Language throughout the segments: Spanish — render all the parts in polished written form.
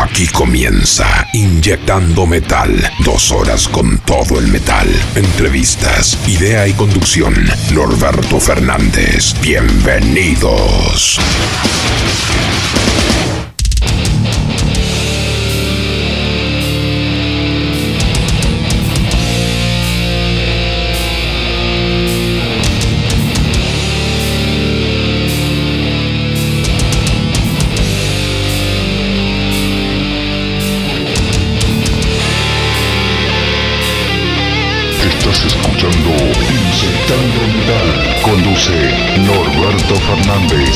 Aquí comienza Inyectando Metal. 2 horas con todo el metal. Entrevistas, idea y conducción, Norberto Fernández. Bienvenidos. Estás escuchando Inyectando Metal. Conduce Norberto Fernández.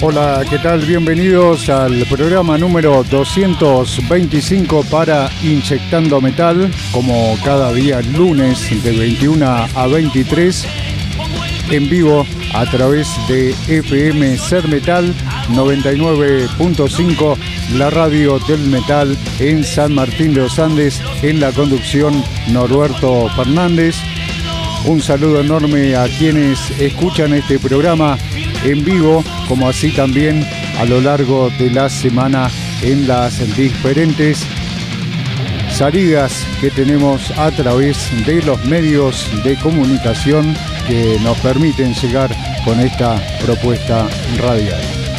Hola, ¿qué tal? Bienvenidos al programa número 225 para Inyectando Metal, como cada día lunes de 21 a 23, en vivo a través de FM Ser Metal 99.5, la radio del metal en San Martín de los Andes, en la conducción Norberto Fernández. Un saludo enorme a quienes escuchan este programa en vivo, como así también a lo largo de la semana en las diferentes salidas que tenemos a través de los medios de comunicación que nos permiten llegar con esta propuesta radial.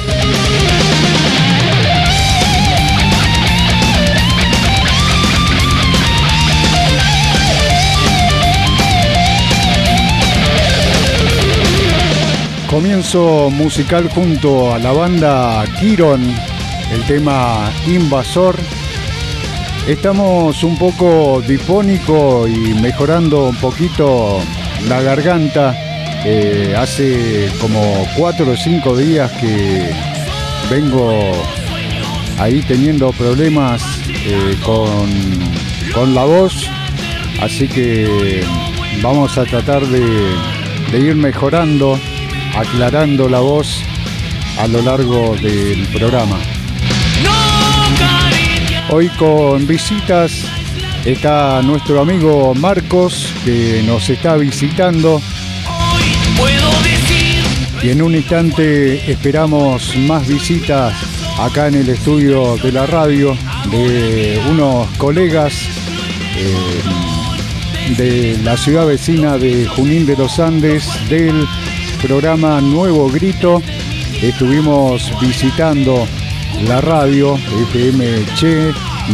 Comienzo musical junto a la banda Kiron, el tema Invasor. Estamos un poco difónico y mejorando un poquito la garganta. Hace como 4 o 5 días que vengo ahí teniendo problemas con la voz, así que vamos a tratar de ir mejorando, aclarando la voz a lo largo del programa. Hoy con visitas está nuestro amigo Marcos, que nos está visitando, y en un instante esperamos más visitas acá en el estudio de la radio de unos colegas de la ciudad vecina de Junín de los Andes, del programa Nuevo Grito. Estuvimos visitando la radio FM Che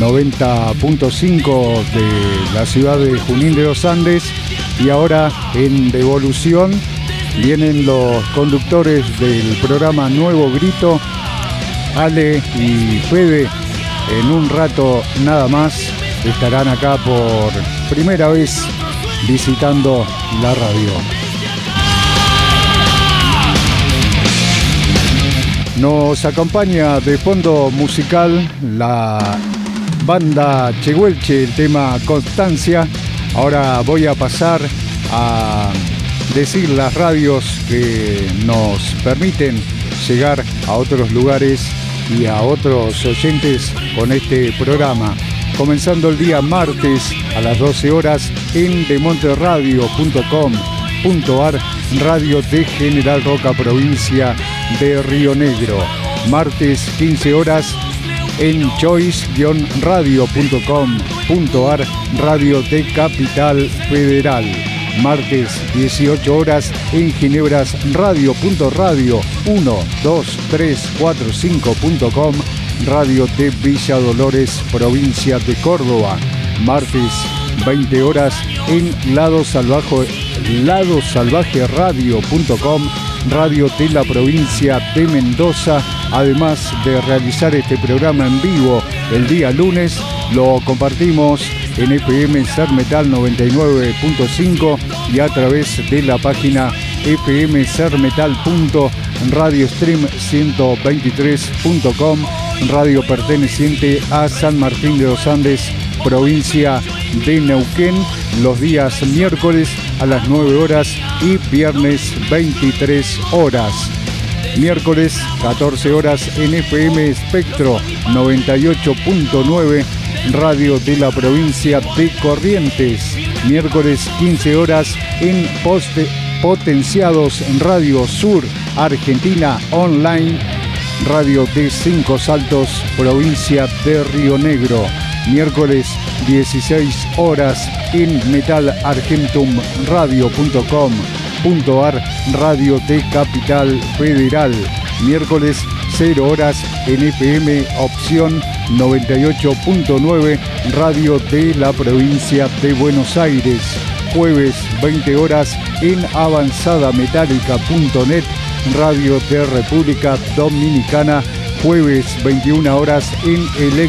90.5 de la ciudad de Junín de los Andes, y ahora en devolución vienen los conductores del programa Nuevo Grito, Ale y Fede. En un rato nada más estarán acá por primera vez visitando la radio. Nos acompaña de fondo musical la banda Chehuelche, el tema Constancia. Ahora voy a pasar a decir las radios que nos permiten llegar a otros lugares y a otros oyentes con este programa. Comenzando el día martes a las 12 horas en demonterradio.com.ar, radio de General Roca, provincia de Río Negro. Martes 15 horas en choice-radio.com.ar, radio de Capital Federal. Martes 18 horas en ginebrasradio.radio 12345.com, radio de Villa Dolores, provincia de Córdoba. Martes 20 horas en ladosalvajeradio.com, radio de la provincia de Mendoza. Además de realizar este programa en vivo el día lunes, lo compartimos en FM Ser Metal 99.5 y a través de la página fmsermetal.radiostream123.com, radio perteneciente a San Martín de los Andes, provincia de Neuquén, los días miércoles a las 9 horas y viernes 23 horas. Miércoles 14 horas en FM Espectro 98.9, radio de la provincia de Corrientes. Miércoles 15 horas en Potenciados en Radio Sur Argentina Online, radio de Cinco Saltos, provincia de Río Negro. Miércoles 16 horas en metalargentumradio.com.ar, radio de Capital Federal. Miércoles 0 horas en FM Opción 98.9, radio de la provincia de Buenos Aires. Jueves 20 horas en avanzadametálica.net, radio de República Dominicana. Jueves 21 horas en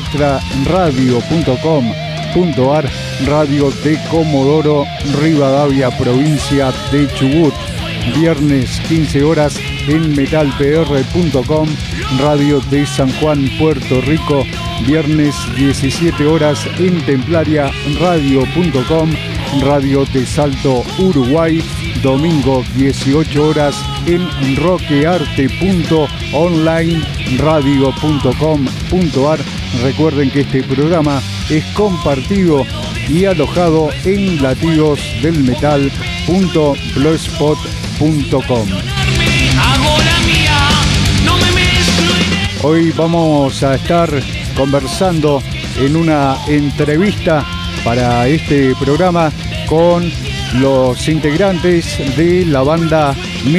electraradio.com.ar, radio de Comodoro Rivadavia, provincia de Chubut. Viernes 15 horas en metalpr.com, Radio de San Juan, Puerto Rico, viernes 17 horas en templariaradio.com, Radio de Salto, Uruguay, domingo 18 horas en rockearte.onlineradio.com.ar. Recuerden que este programa es compartido y alojado en latidosdelmetal.blogspot.com. Hoy vamos a estar conversando en una entrevista para este programa con los integrantes de la banda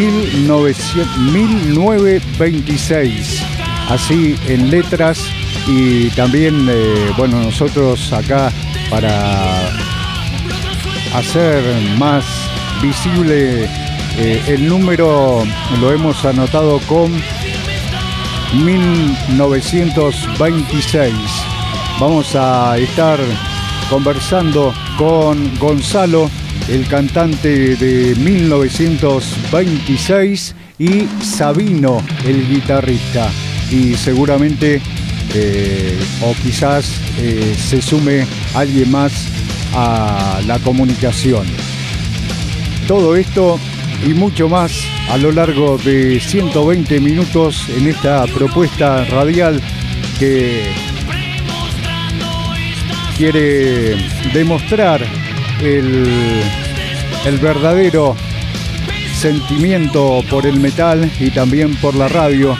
1926, así en letras, y también nosotros acá para hacer más visible el número lo hemos anotado con 1926. Vamos a estar conversando con Gonzalo, el cantante de 1926, y Sabino, el guitarrista, y seguramente o quizás se sume alguien más a la comunicación. Todo esto y mucho más a lo largo de 120 minutos en esta propuesta radial que quiere demostrar el verdadero sentimiento por el metal y también por la radio,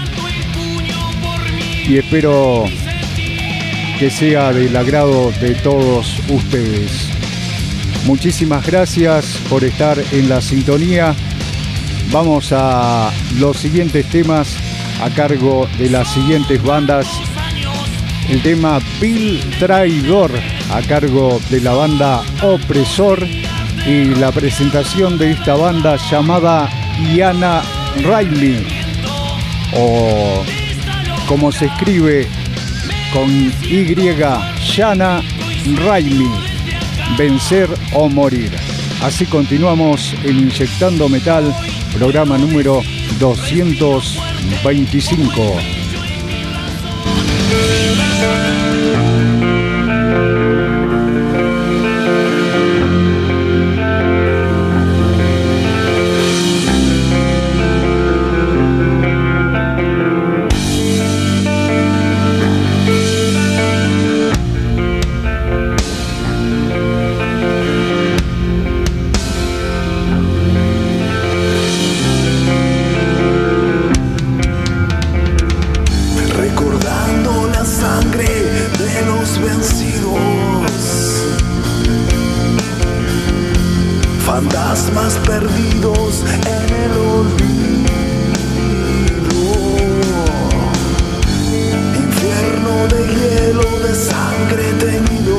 y espero que sea del agrado de todos ustedes. Muchísimas gracias por estar en la sintonía. Vamos a los siguientes temas a cargo de las siguientes bandas. El tema Bill Traidor a cargo de la banda Opresor, y la presentación de esta banda llamada Iana Riley, o como se escribe con Y, Iana Riley, Vencer o Morir. Así continuamos en Inyectando Metal, programa número 225. Fantasmas perdidos en el olvido, infierno de hielo, de sangre teñido,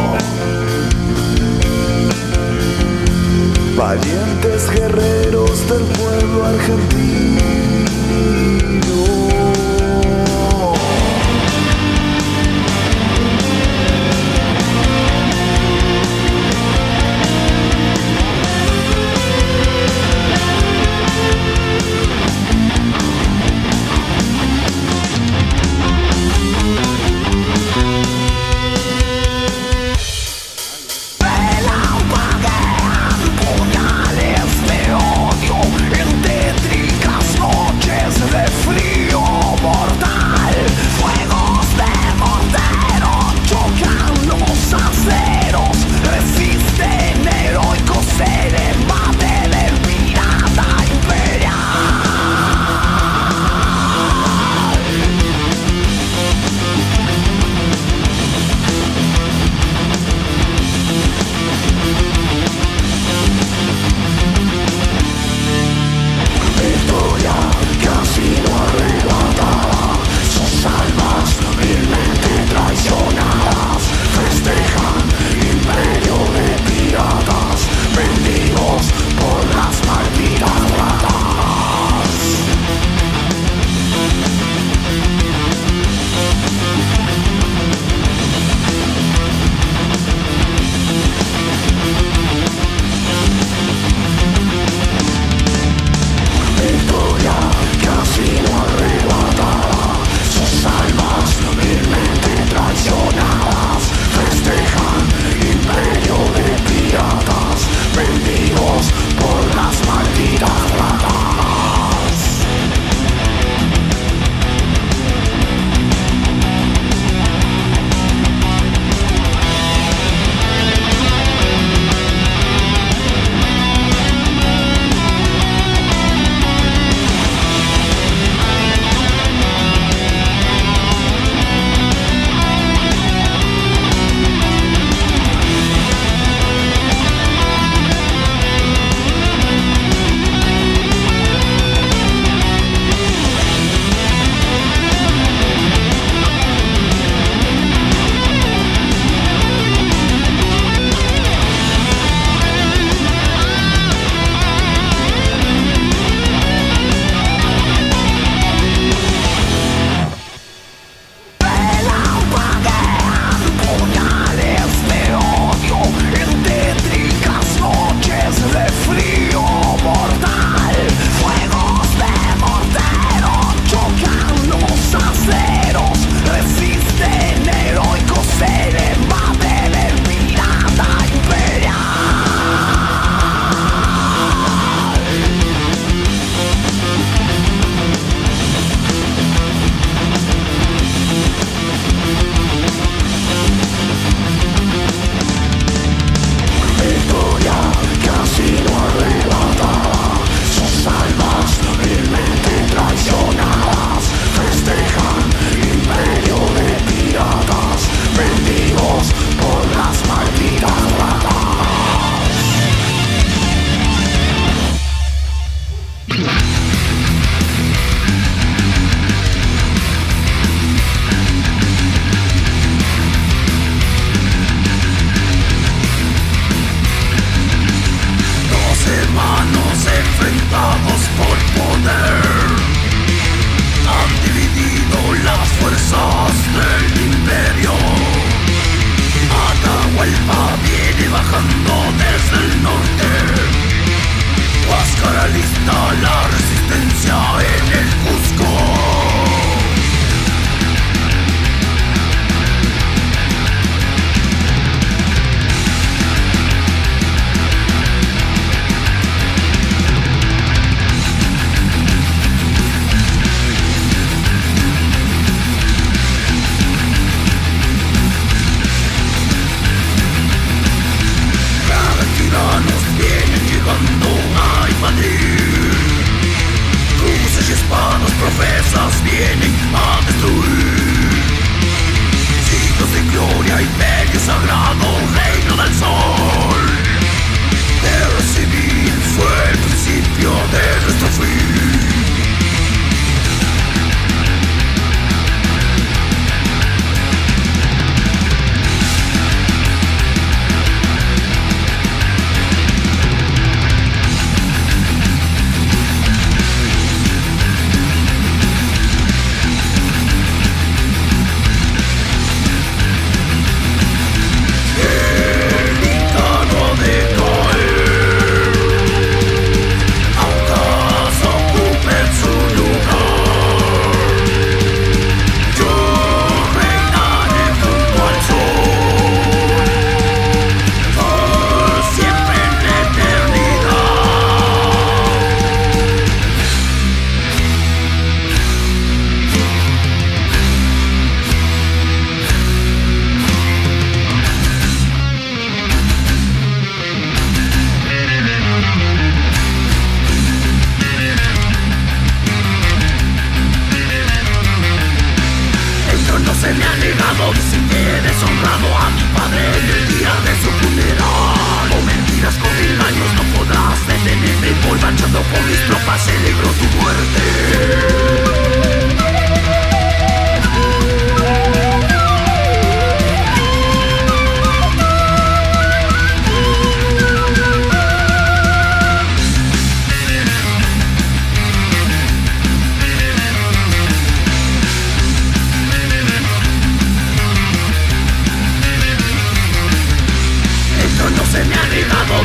valientes guerreros del pueblo argentino. Puñales de odio en tétricas noches. por poder. Han dividido las fuerzas del imperio. Atahualpa viene bajando desde el norte. Huáscara lista la resistencia en el Cusco. A invadir. Cruces y espadas profesas vienen a destruir. Siglos de gloria, imperio sagrado, reino del sol. Guerra civil fue el principio de nuestro fin.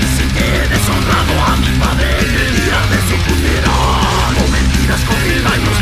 Deshonrado a mi padre en el día de su funeral. O mentiras con engaños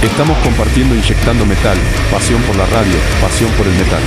Estamos compartiendo Inyectando Metal, pasión por la radio, pasión por el metal.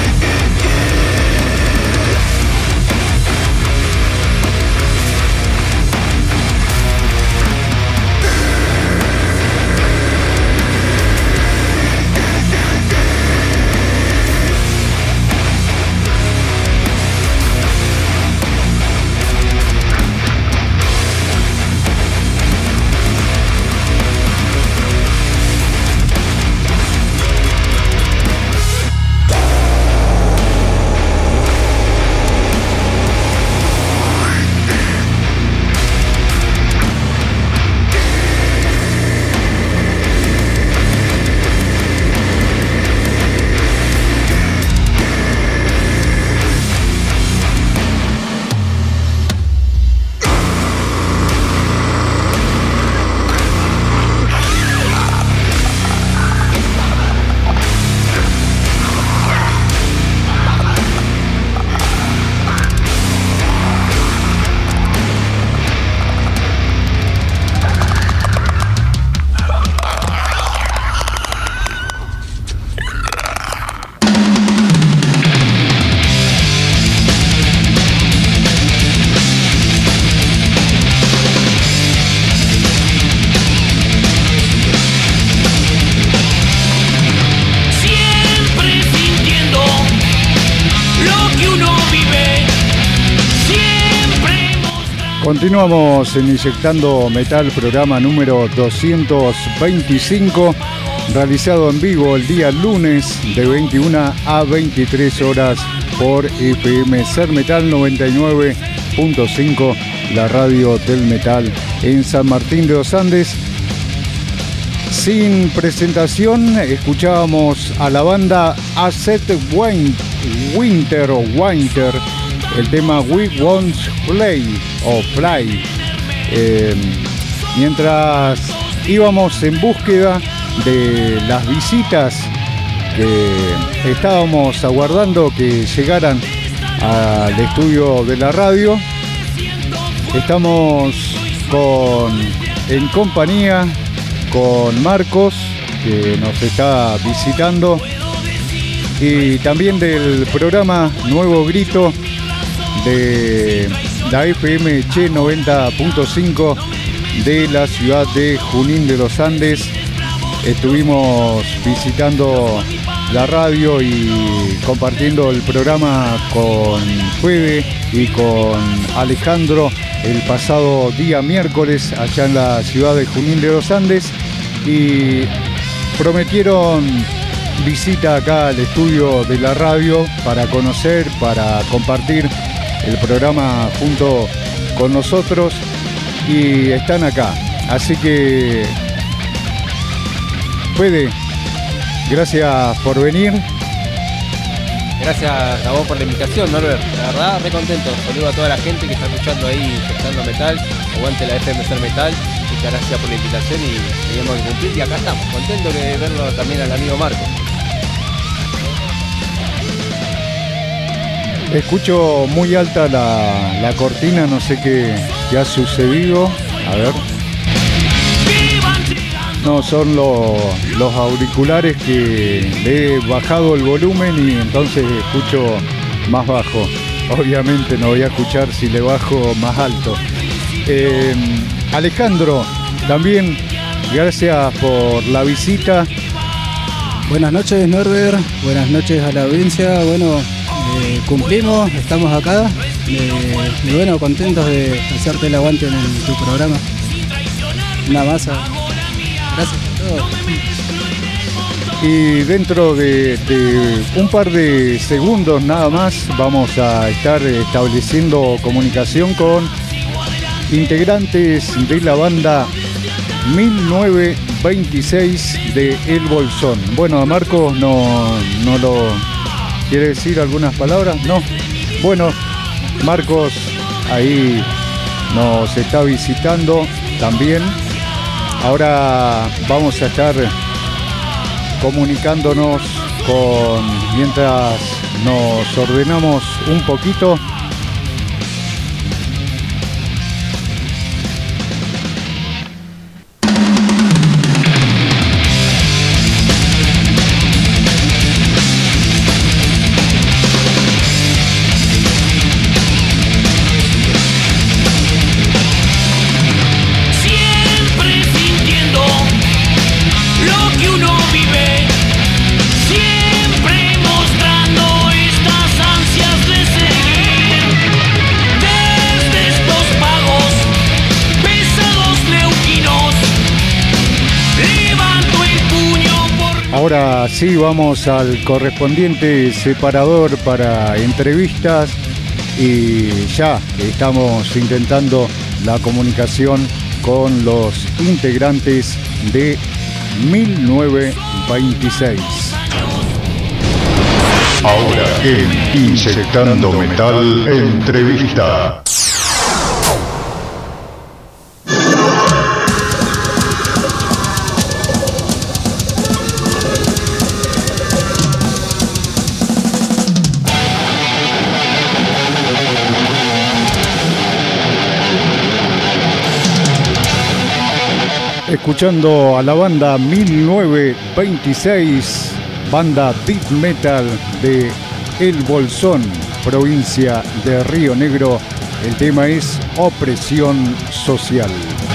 Continuamos en Inyectando Metal, programa número 225, realizado en vivo el día lunes de 21 a 23 horas por FM Ser Metal 99.5, la radio del metal en San Martín de los Andes. Sin presentación, escuchábamos a la banda Acid Winter, el tema We Won't Play o Fly. Mientras íbamos en búsqueda de las visitas que estábamos aguardando que llegaran al estudio de la radio, estamos en compañía con Marcos, que nos está visitando, y también del programa Nuevo Grito de la FM Che 90.5 de la ciudad de Junín de los Andes. Estuvimos visitando la radio y compartiendo el programa con Fede y con Alejandro el pasado día miércoles allá en la ciudad de Junín de los Andes, y prometieron visita acá al estudio de la radio para conocer, para compartir el programa junto con nosotros, y están acá. Así que, Fede, gracias por venir. Gracias a vos por la invitación, Norbert. La verdad, re contento. Saludo a toda la gente que está escuchando ahí Inyectando Metal. Aguante la FM Ser Metal. Muchas gracias por la invitación y teníamos que cumplir. Y acá estamos, contentos de verlo también al amigo Marco. Escucho muy alta la cortina, no sé qué ha sucedido. A ver. No, son los auriculares que le he bajado el volumen y entonces escucho más bajo. Obviamente no voy a escuchar si le bajo más alto. Alejandro, también gracias por la visita. Buenas noches, Norbert. Buenas noches a la audiencia. Bueno, cumplimos, estamos acá. Y bueno, contentos de hacerte el aguante en tu programa. Una masa. Gracias a todos. Y dentro de un par de segundos nada más vamos a estar estableciendo comunicación con integrantes de la banda 1926 de El Bolsón. Bueno, a Marcos no lo quiere decir algunas palabras, ¿no? Bueno, Marcos ahí nos está visitando también. Ahora vamos a estar comunicándonos mientras nos ordenamos un poquito. Ahora sí vamos al correspondiente separador para entrevistas y ya estamos intentando la comunicación con los integrantes de 1926. Ahora en Inyectando Metal Entrevista. Escuchando a la banda 1926, banda death metal de El Bolsón, provincia de Río Negro. El tema es Opresión Social.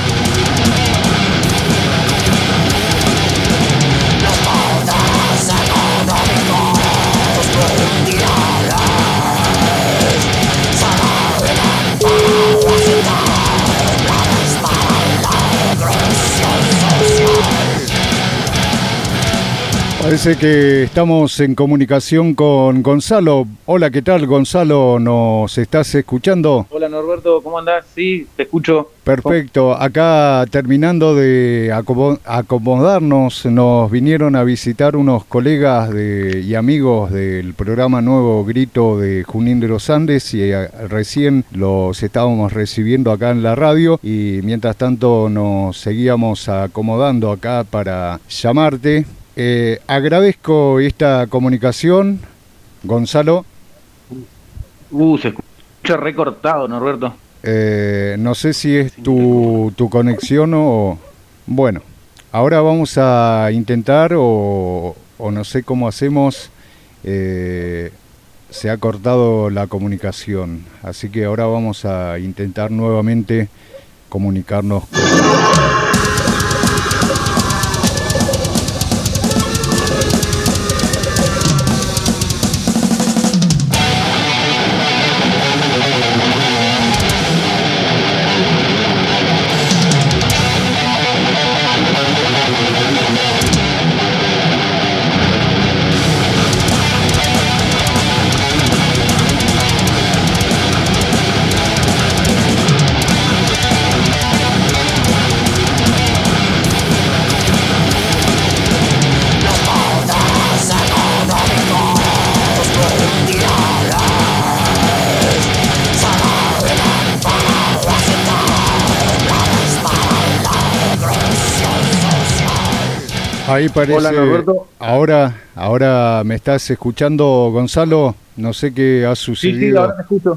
Parece que estamos en comunicación con Gonzalo. Hola, ¿qué tal, Gonzalo? ¿Nos estás escuchando? Hola, Norberto, ¿cómo andás? Sí, te escucho. Perfecto. Acá terminando de acomodarnos, nos vinieron a visitar unos colegas y amigos del programa Nuevo Grito de Junín de los Andes y recién los estábamos recibiendo acá en la radio y mientras tanto nos seguíamos acomodando acá para llamarte. Agradezco esta comunicación, Gonzalo. Se escucha recortado, Norberto. No sé si es tu conexión o... Bueno, ahora vamos a intentar o no sé cómo hacemos. Se ha cortado la comunicación, así que ahora vamos a intentar nuevamente comunicarnos con... Ahí parece. Hola, Norberto. Ahora me estás escuchando, Gonzalo. No sé qué ha sucedido. Sí, ahora te escucho.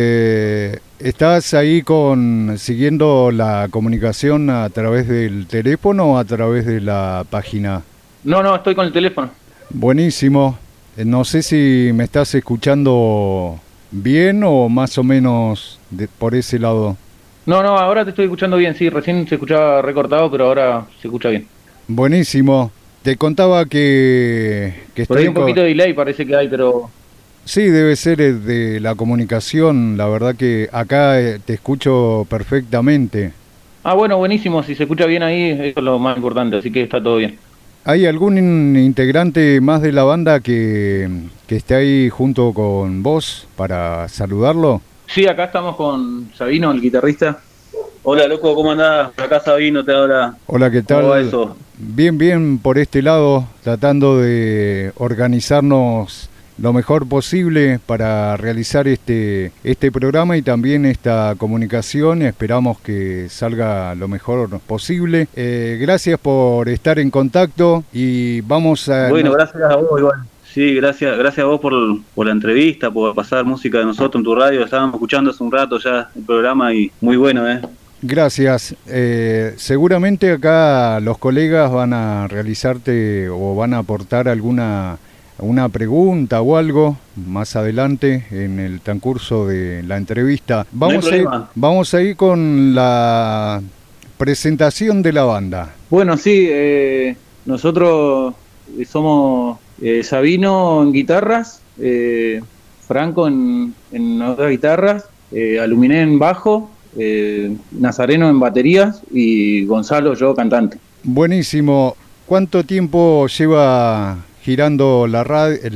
¿Estás ahí siguiendo la comunicación a través del teléfono o a través de la página? No, estoy con el teléfono. Buenísimo. No sé si me estás escuchando bien o más o menos por ese lado. No, ahora te estoy escuchando bien. Sí, recién se escuchaba recortado, pero ahora se escucha bien. Buenísimo. Te contaba que por ahí un poquito de delay parece que hay, pero... Sí, debe ser de la comunicación. La verdad que acá te escucho perfectamente. Bueno, buenísimo. Si se escucha bien ahí, eso es lo más importante, así que está todo bien. ¿Hay algún integrante más de la banda que esté ahí junto con vos para saludarlo? Sí, acá estamos con Sabino, el guitarrista. Hola, loco, ¿cómo andás? Acá Sabino te habla. Hola, ¿qué tal? ¿Cómo va eso? Bien, por este lado, tratando de organizarnos lo mejor posible para realizar este programa y también esta comunicación. Esperamos que salga lo mejor posible. Gracias por estar en contacto y vamos a... Bueno, gracias a vos igual. Sí, gracias a vos por la entrevista, por pasar música de nosotros en tu radio. Estábamos escuchando hace un rato ya el programa y muy bueno, Gracias. Seguramente acá los colegas van a realizarte o van a aportar una pregunta o algo más adelante en el transcurso de la entrevista. Vamos a ir con la presentación de la banda. Bueno, sí, nosotros somos Sabino en guitarras, Franco en otras guitarras, Aluminé en bajo, Nazareno en baterías y Gonzalo, yo, cantante. Buenísimo. ¿Cuánto tiempo lleva girando la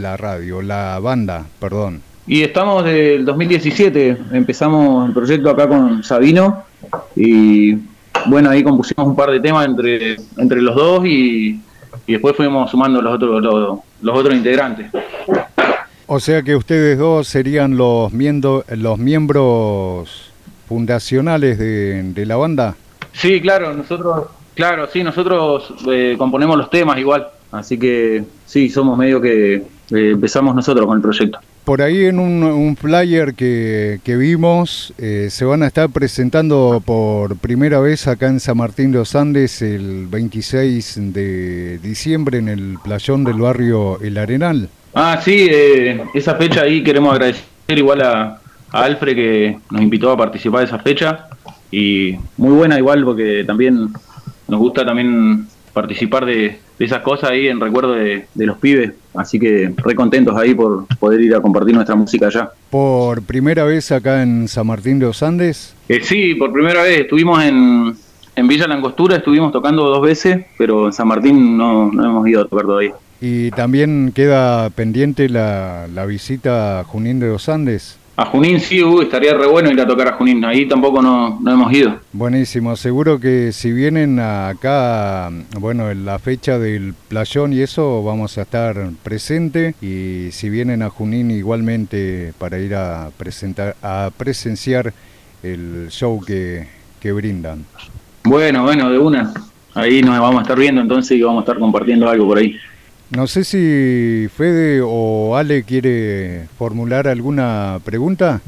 banda, perdón? Y estamos del 2017, empezamos el proyecto acá con Sabino y bueno, ahí compusimos un par de temas entre los dos y después fuimos sumando los otros integrantes. O sea que ustedes dos serían los miembros fundacionales de la banda. Sí, claro, nosotros componemos los temas igual, así que sí, somos medio que empezamos nosotros con el proyecto. Por ahí en un flyer que vimos, se van a estar presentando por primera vez acá en San Martín de los Andes el 26 de diciembre en el playón del barrio El Arenal. Ah, sí, esa fecha ahí queremos agradecer igual a Alfred que nos invitó a participar de esa fecha y muy buena igual porque también nos gusta también participar de esas cosas ahí en recuerdo de los pibes, así que re contentos ahí por poder ir a compartir nuestra música allá. ¿Por primera vez acá en San Martín de los Andes? Sí, por primera vez, estuvimos en Villa La Angostura, estuvimos tocando 2 veces, pero en San Martín no hemos ido a tocar todavía. ¿Y también queda pendiente la visita a Junín de los Andes? A Junín sí, estaría re bueno ir a tocar a Junín, ahí tampoco no hemos ido. Buenísimo, seguro que si vienen acá, bueno, en la fecha del playón y eso, vamos a estar presente y si vienen a Junín igualmente para ir a presenciar el show que brindan. Bueno, de una, ahí nos vamos a estar viendo entonces y vamos a estar compartiendo algo por ahí. No sé si Fede o Ale quiere formular alguna pregunta.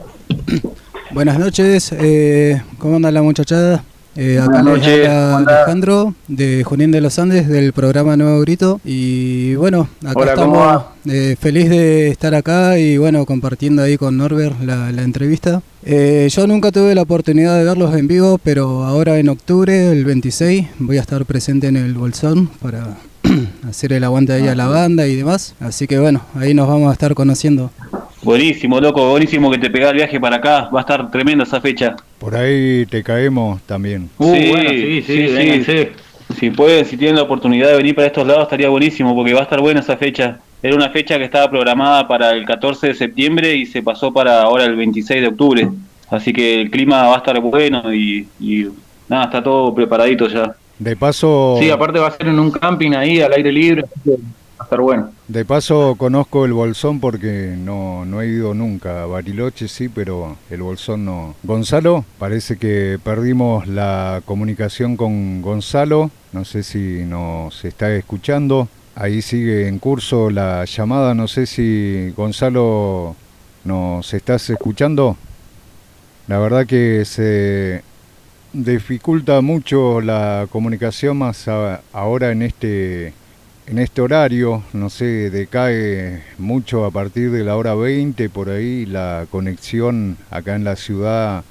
Buenas noches, ¿cómo anda la muchachada? Acá les habla Alejandro de Junín de los Andes del programa Nuevo Grito y bueno, acá hola, estamos feliz de estar acá y bueno, compartiendo ahí con Norbert la entrevista. Yo nunca tuve la oportunidad de verlos en vivo, pero ahora en octubre, el 26, voy a estar presente en el Bolsón para hacer el aguante ahí a la banda y demás, así que bueno, ahí nos vamos a estar conociendo. Buenísimo, loco, buenísimo que te pegás el viaje para acá, va a estar tremendo esa fecha. Por ahí te caemos también. Sí, bueno, sí. Si pueden, si tienen la oportunidad de venir para estos lados estaría buenísimo porque va a estar buena esa fecha. Era una fecha que estaba programada para el 14 de septiembre y se pasó para ahora el 26 de octubre. Así que el clima va a estar bueno y nada, está todo preparadito ya. De paso... Sí, aparte va a ser en un camping ahí al aire libre, así que va a estar bueno. De paso conozco el Bolsón porque no he ido nunca. Bariloche sí, pero el Bolsón no. Gonzalo, parece que perdimos la comunicación con Gonzalo. No sé si nos está escuchando. Ahí sigue en curso la llamada. No sé si Gonzalo nos estás escuchando. La verdad que se dificulta mucho la comunicación más ahora en este horario, no sé, decae mucho a partir de la hora 20, por ahí la conexión acá en la ciudad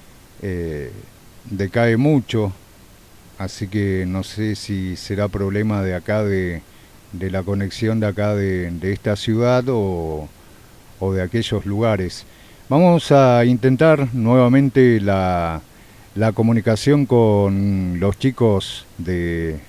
decae mucho, así que no sé si será problema de acá de la conexión de acá de esta ciudad o de aquellos lugares. Vamos a intentar nuevamente la comunicación con los chicos de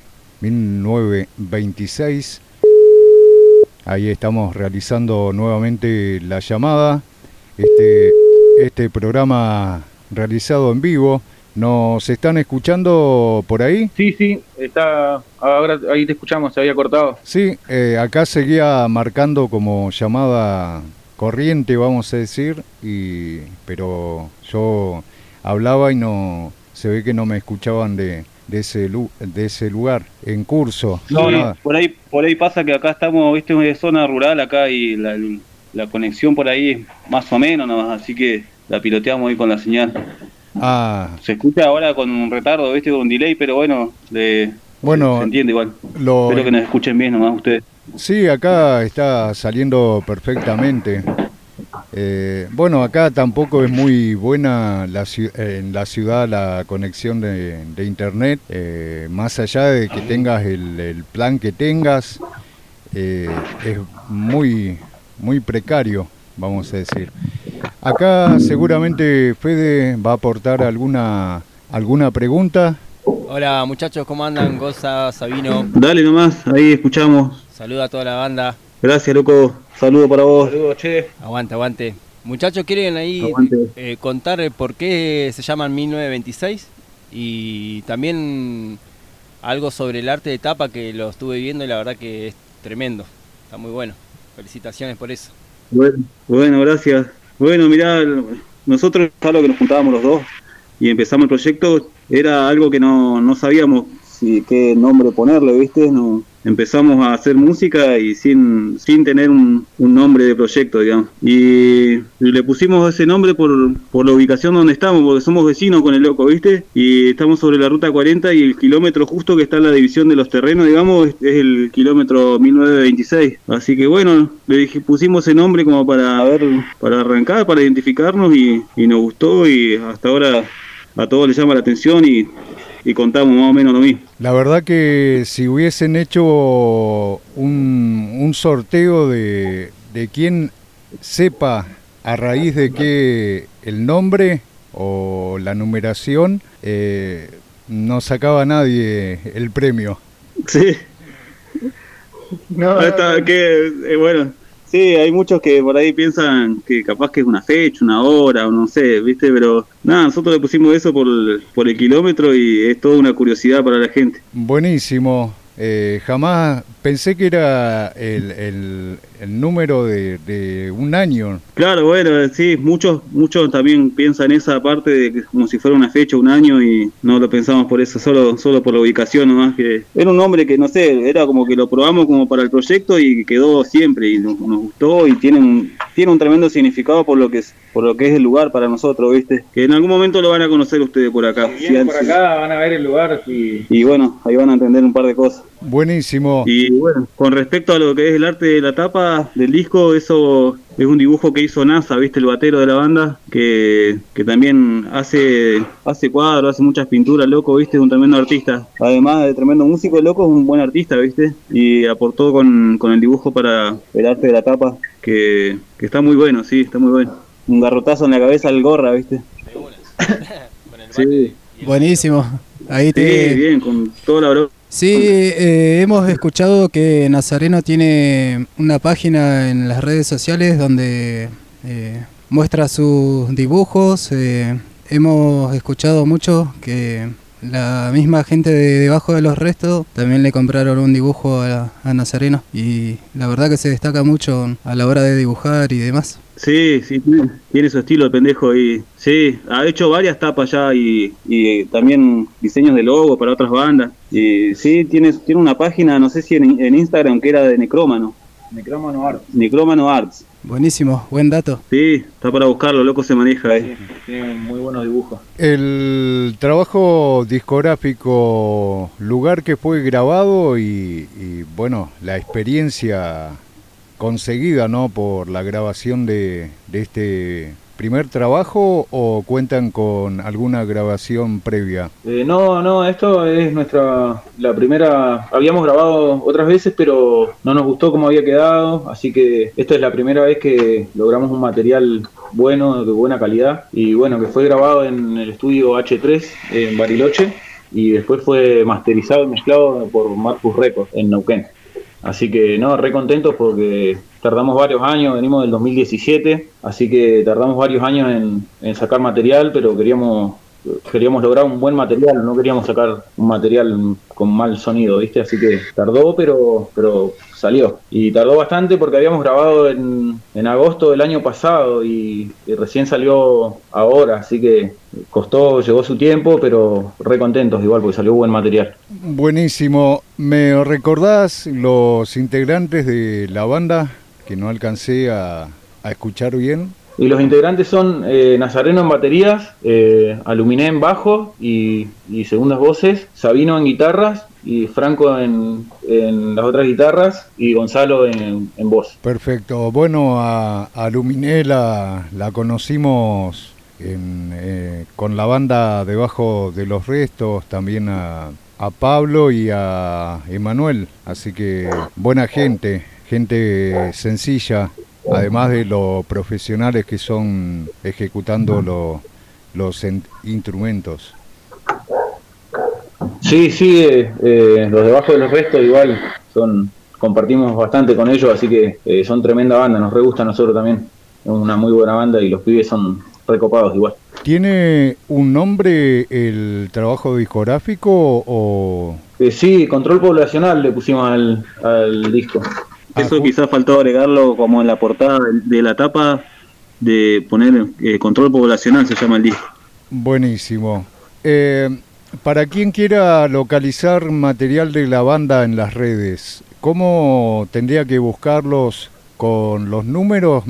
1926. Ahí estamos realizando nuevamente la llamada. Este programa realizado en vivo. ¿Nos están escuchando por ahí? Sí, está. Ahora ahí te escuchamos, se había cortado. Sí, acá seguía marcando como llamada corriente, vamos a decir, pero yo hablaba y no se ve que no me escuchaban de ese lugar en curso. No, por ahí pasa que acá estamos, viste, en zona rural acá y la conexión por ahí es más o menos, ¿no? Así que la piloteamos ahí con la señal. Se escucha ahora con un retardo, viste, con un delay, pero bueno, se entiende igual. Espero que nos escuchen bien nomás ustedes. Sí, acá está saliendo perfectamente. Bueno, acá tampoco es muy buena en la ciudad la conexión de internet, más allá de que tengas el plan que tengas, es muy precario, vamos a decir. Acá seguramente Fede va a aportar alguna pregunta. Hola muchachos, ¿cómo andan? Goza, Sabino. Dale nomás, ahí escuchamos. Saluda a toda la banda. Gracias, loco. Saludo para vos. Saludos, che. Aguante. Muchachos, ¿quieren ahí contar por qué se llaman 1926? Y también algo sobre el arte de tapa, que lo estuve viendo y la verdad que es tremendo. Está muy bueno. Felicitaciones por eso. Bueno, gracias. Bueno, mirá, nosotros, algo que nos juntábamos los dos y empezamos el proyecto, era algo que no sabíamos qué nombre ponerle, ¿viste? Empezamos a hacer música y sin tener un nombre de proyecto, digamos. Y le pusimos ese nombre por la ubicación donde estamos, porque somos vecinos con el loco, ¿viste? Y estamos sobre la ruta 40 y el kilómetro justo que está en la división de los terrenos, digamos, es el kilómetro 1926. Así que bueno, pusimos ese nombre como para arrancar, para identificarnos y nos gustó y hasta ahora a todos les llama la atención y contamos más o menos lo mismo. La verdad que si hubiesen hecho un sorteo de quien sepa a raíz de qué el nombre o la numeración, no sacaba nadie el premio. Sí. Bueno. Sí, hay muchos que por ahí piensan que capaz que es una fecha, una hora, o no sé, ¿viste? Pero nada, nosotros le pusimos eso por el kilómetro y es toda una curiosidad para la gente. Buenísimo. Jamás pensé que era el número de un año. Claro, bueno, sí, muchos también piensan esa parte de que como si fuera una fecha, un año, y no lo pensamos por eso, solo por la ubicación nomás, que era un nombre que no sé, era como que lo probamos como para el proyecto y quedó siempre y nos gustó y tiene un tremendo significado por lo que es el lugar para nosotros, ¿viste? Que en algún momento lo van a conocer ustedes por acá. Si vienen por acá van a ver el lugar y bueno, ahí van a entender un par de cosas. Buenísimo. Y bueno, con respecto a lo que es el arte de la tapa del disco, eso es un dibujo que hizo NASA, ¿viste? El batero de la banda, que también hace cuadros, hace muchas pinturas, loco, ¿viste? Es un tremendo artista. Además de tremendo músico, el loco es un buen artista, ¿viste? Y aportó con el dibujo para el arte de la tapa, que está muy bueno, sí, está muy bueno. Un garrotazo en la cabeza al Gorra, ¿viste? Sí. Buenísimo. Ahí sí, bien, con toda la broma. Sí, hemos escuchado que Nazareno tiene una página en las redes sociales donde muestra sus dibujos. Hemos escuchado mucho que la misma gente de Debajo de los Restos también le compraron un dibujo a Nazareno y la verdad que se destaca mucho a la hora de dibujar y demás. Sí, tiene su estilo el pendejo y sí, ha hecho varias tapas ya y también diseños de logo para otras bandas. Y sí, tiene una página, no sé si en Instagram, que era de Necrómano Arts. Buenísimo, buen dato. Sí, está para buscarlo, loco se maneja ahí. Sí, tiene muy buenos dibujos. El trabajo discográfico, lugar que fue grabado y bueno, la experiencia conseguida, ¿no? Por la grabación de este primer trabajo, ¿o cuentan con alguna grabación previa? No, esto es la primera. Habíamos grabado otras veces, pero no nos gustó cómo había quedado, así que esta es la primera vez que logramos un material bueno, de buena calidad, y bueno, que fue grabado en el estudio H3 en Bariloche, y después fue masterizado y mezclado por Marcus Records en Neuquén. Así que re contentos porque tardamos varios años, venimos del 2017, así que tardamos varios años en sacar material, pero queríamos lograr un buen material, no queríamos sacar un material con mal sonido, ¿viste? Así que tardó, pero salió. Y tardó bastante porque habíamos grabado en agosto del año pasado y recién salió ahora, así que llevó su tiempo, pero re contentos igual porque salió buen material. Buenísimo. ¿Me recordás los integrantes de la banda que no alcancé a escuchar bien? Y los integrantes son Nazareno en baterías, Aluminé en bajo y segundas voces, Sabino en guitarras y Franco en las otras guitarras y Gonzalo en voz. Perfecto. Bueno, a Aluminé la conocimos con la banda Debajo de los Restos, también a Pablo y a Emanuel, así que buena gente sencilla, además de lo profesionales que son ejecutando los instrumentos. Sí, sí, los debajo de los restos igual compartimos bastante con ellos, así que son tremenda banda, nos re gusta a nosotros también. Es una muy buena banda y los pibes son recopados igual. ¿Tiene un nombre el trabajo discográfico o...? Sí, Control Poblacional le pusimos al disco. Eso quizás faltó agregarlo como en la portada de la tapa, de poner Control Poblacional se llama el disco. Buenísimo. Para quien quiera localizar material de la banda en las redes, ¿cómo tendría que buscarlos? ¿Con los números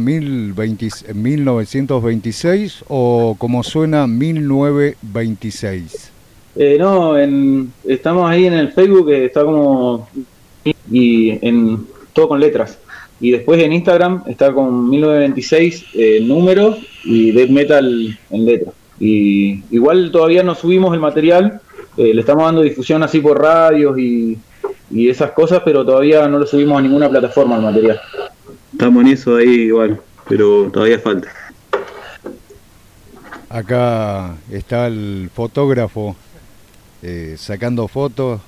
1926 o como suena 1926? No, estamos ahí en el Facebook, está como... y en todo con letras. Y después en Instagram está con 1926 número y Death Metal en letra. Y igual todavía no subimos el material, le estamos dando difusión así por radios y esas cosas, pero todavía no lo subimos a ninguna plataforma el material. Estamos en eso ahí igual, pero todavía falta. Acá está el fotógrafo sacando fotos.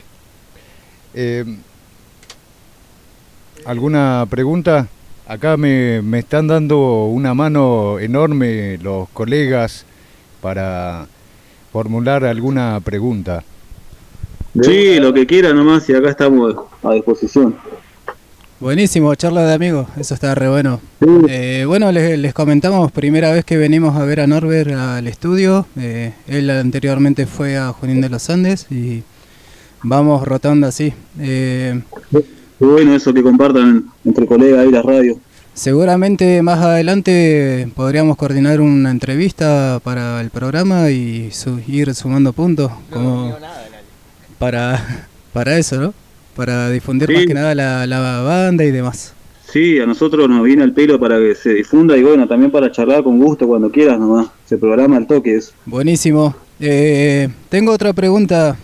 ¿Alguna pregunta? Acá me están dando una mano enorme los colegas para formular alguna pregunta. Sí, lo que quiera nomás, y acá estamos a disposición. Buenísimo, charla de amigos, eso está re bueno. Bueno, les comentamos, primera vez que venimos a ver a Norbert al estudio. Él anteriormente fue a Junín de los Andes y vamos rotando así. Qué bueno eso que compartan entre colegas ahí la radio. Seguramente más adelante podríamos coordinar una entrevista para el programa y ir sumando puntos como para eso, ¿no? Para difundir más que nada la banda y demás. Sí, a nosotros nos viene al pelo para que se difunda y bueno, también para charlar con gusto cuando quieras nomás. Se programa al toque eso. Buenísimo. Tengo otra pregunta.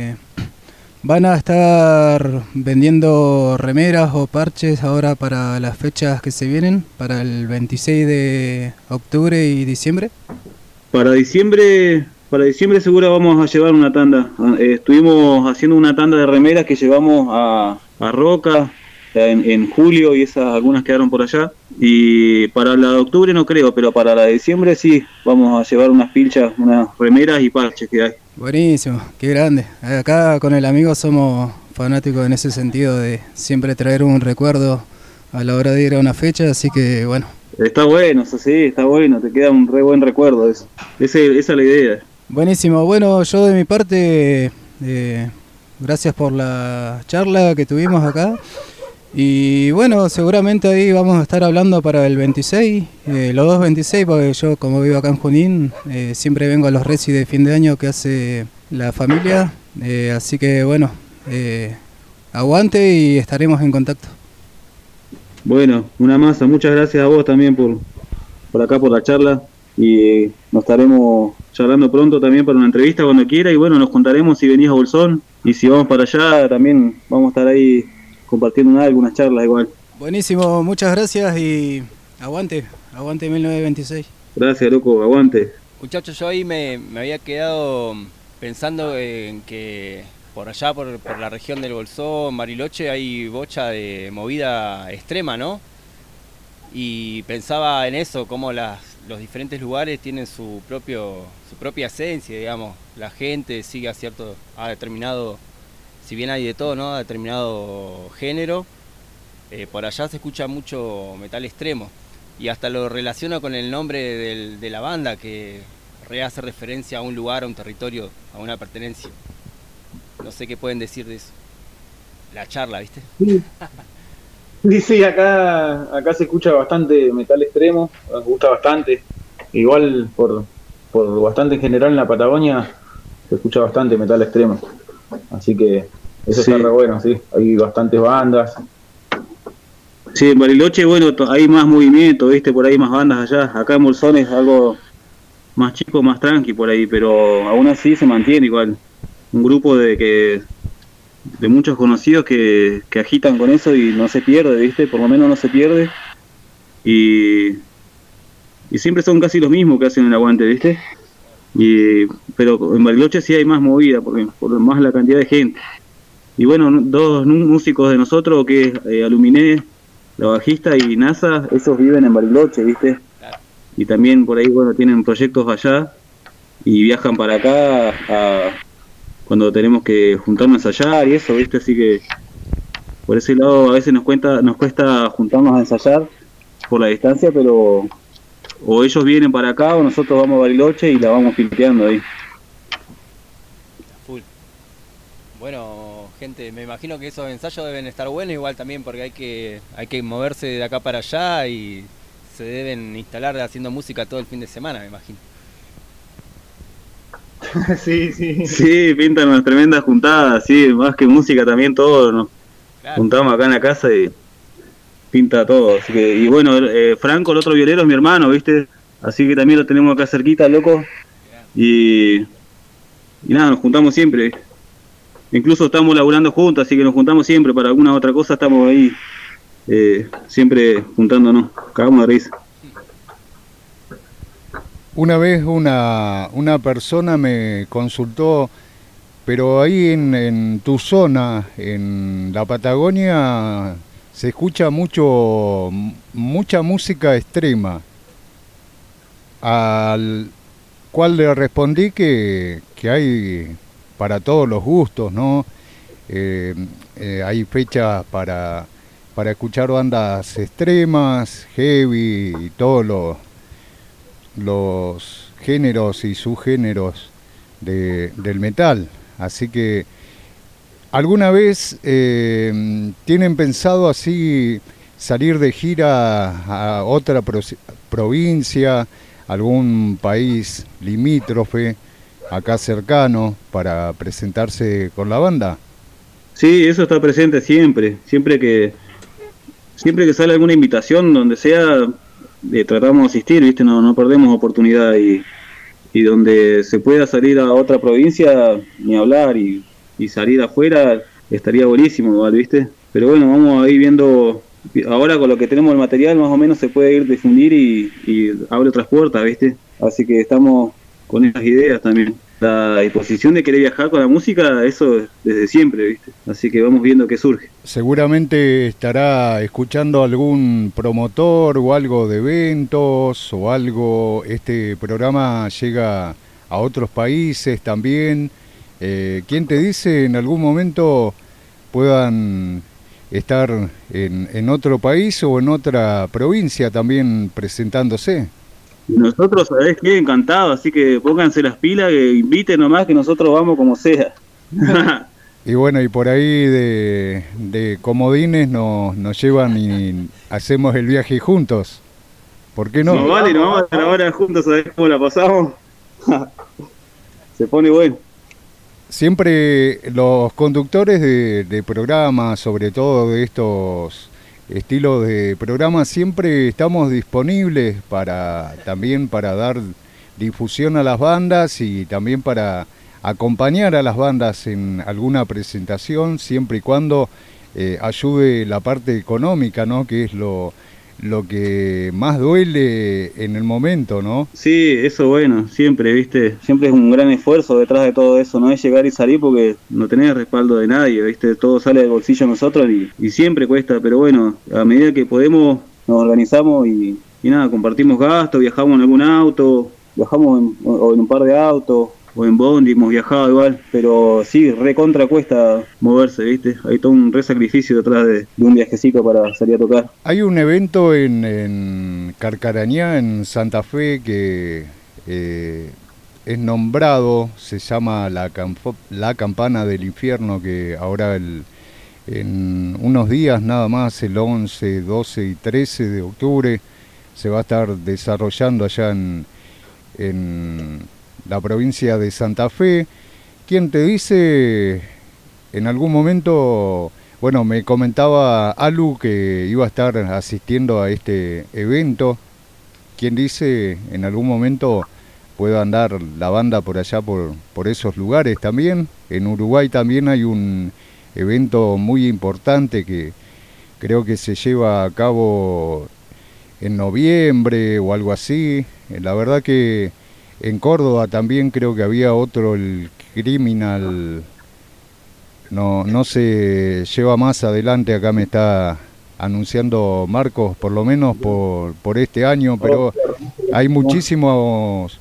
¿Van a estar vendiendo remeras o parches ahora para las fechas que se vienen? ¿Para el 26 de octubre y diciembre? Para diciembre seguro vamos a llevar una tanda. Estuvimos haciendo una tanda de remeras que llevamos a Roca en julio y esas algunas quedaron por allá. Y para la de octubre no creo, pero para la de diciembre sí, vamos a llevar unas pilchas, unas remeras y parches que hay. Buenísimo, qué grande. Acá con el amigo somos fanáticos en ese sentido de siempre traer un recuerdo a la hora de ir a una fecha, así que bueno. Está bueno, eso sí, está bueno, te queda un re buen recuerdo eso. Esa es la idea. Buenísimo, bueno, yo de mi parte, gracias por la charla que tuvimos acá. Y bueno, seguramente ahí vamos a estar hablando para el 26, los dos 26, porque yo como vivo acá en Junín, siempre vengo a los reci de fin de año que hace la familia, así que bueno, aguante y estaremos en contacto. Bueno, una masa, muchas gracias a vos también por acá, por la charla, y nos estaremos charlando pronto también para una entrevista cuando quiera, y bueno, nos juntaremos si venís a Bolsón, y si vamos para allá también vamos a estar ahí compartiendo algunas charlas igual. Buenísimo, muchas gracias y aguante 1926. Gracias, loco, aguante. Muchachos, yo ahí me había quedado pensando en que por allá, por la región del Bolsón, Bariloche, hay bocha de movida extrema, ¿no? Y pensaba en eso, cómo los diferentes lugares tienen su propia esencia, digamos. La gente sigue a determinado, si bien hay de todo, ¿no? A determinado género. Por allá se escucha mucho metal extremo. Y hasta lo relaciono con el nombre de la banda, que hace referencia a un lugar, a un territorio, a una pertenencia. No sé qué pueden decir de eso. La charla, ¿viste? Sí, acá se escucha bastante metal extremo, nos gusta bastante. Igual por bastante en general en la Patagonia se escucha bastante metal extremo. Así que eso está re bueno, sí. Hay bastantes bandas. Sí, en Bariloche, bueno, hay más movimiento, ¿viste? Por ahí más bandas allá. Acá en Bolsón es algo más chico, más tranqui por ahí, pero aún así se mantiene igual. Un grupo de muchos conocidos que agitan con eso y no se pierde, ¿viste? Por lo menos no se pierde. Y siempre son casi los mismos que hacen el aguante, ¿viste? Pero en Bariloche sí hay más movida, porque por más la cantidad de gente. Y bueno, dos músicos de nosotros, que es Aluminé, la bajista, y NASA, esos viven en Bariloche, ¿viste? Claro. Y también por ahí, bueno, tienen proyectos allá y viajan para acá cuando tenemos que juntarnos a ensayar y eso, ¿viste? Así que por ese lado a veces nos cuesta juntarnos a ensayar por la distancia, pero o ellos vienen para acá o nosotros vamos a Bariloche y la vamos filteando ahí. Full. Bueno, gente, me imagino que esos ensayos deben estar buenos igual también, porque hay que moverse de acá para allá y se deben instalar haciendo música todo el fin de semana, me imagino. Sí, sí. Sí, pintan unas tremendas juntadas, sí, más que música también todo, nos juntamos acá en la casa y pinta todo. Así que, y bueno, Franco, el otro violero, es mi hermano, ¿viste? Así que también lo tenemos acá cerquita, loco. Y nada, nos juntamos siempre. Incluso estamos laburando juntos, así que nos juntamos siempre. Para alguna otra cosa estamos ahí, siempre juntándonos, cagamos de risa. Una vez una persona me consultó, pero ahí en tu zona, en la Patagonia, se escucha mucha música extrema. Al cual le respondí que hay para todos los gustos, ¿no? Hay fechas para escuchar bandas extremas, heavy y todos los géneros y subgéneros del metal. Así que, ¿alguna vez tienen pensado así salir de gira a otra provincia, algún país limítrofe, acá cercano, para presentarse con la banda? Sí, eso está presente siempre que sale alguna invitación, donde sea, tratamos de asistir, ¿viste? No perdemos oportunidad, y donde se pueda salir a otra provincia, ni hablar, y salir afuera estaría buenísimo igual, ¿viste? Pero bueno, vamos a ir viendo, ahora con lo que tenemos el material más o menos se puede ir difundir y abre otras puertas, ¿viste? Así que estamos con esas ideas también. La disposición de querer viajar con la música, eso desde siempre, ¿viste? Así que vamos viendo qué surge. Seguramente estará escuchando algún promotor o algo de eventos o algo. Este programa llega a otros países también. ¿Quién te dice en algún momento puedan estar en otro país o en otra provincia también presentándose? Nosotros, ¿sabés qué? Encantados, así que pónganse las pilas, que inviten nomás, que nosotros vamos como sea. Y bueno, y por ahí de comodines nos llevan y hacemos el viaje juntos. ¿Por qué no? No vale, nos vamos a grabar juntos, ¿sabés cómo la pasamos? Se pone bueno. Siempre los conductores de programas, sobre todo de estos estilos de programas, siempre estamos disponibles también para dar difusión a las bandas y también para acompañar a las bandas en alguna presentación, siempre y cuando ayude la parte económica, ¿no? Que es lo que más duele en el momento, ¿no? Sí, eso bueno, siempre, ¿viste? Siempre es un gran esfuerzo detrás de todo eso, no es llegar y salir porque no tenés respaldo de nadie, ¿viste? Todo sale del bolsillo de nosotros y siempre cuesta, pero bueno, a medida que podemos nos organizamos y nada, compartimos gastos, viajamos en algún auto, viajamos en un par de autos, o en bondi, hemos viajado igual, pero sí, recontra cuesta moverse, ¿viste? Hay todo un re sacrificio detrás de un viajecito para salir a tocar. Hay un evento en Carcarañá, en Santa Fe, que es nombrado, se llama la Campana del Infierno, que ahora en unos días nada más, el 11, 12 y 13 de octubre, se va a estar desarrollando allá en la provincia de Santa Fe. ¿Quién te dice en algún momento? Bueno, me comentaba Alu que iba a estar asistiendo a este evento. ¿Quién dice en algún momento pueda andar la banda por allá, por esos lugares también? En Uruguay también hay un evento muy importante que creo que se lleva a cabo en noviembre o algo así. La verdad que En Córdoba también creo que había otro, el Criminal, no se lleva más adelante, acá me está anunciando Marcos, por lo menos por este año, pero hay muchísimos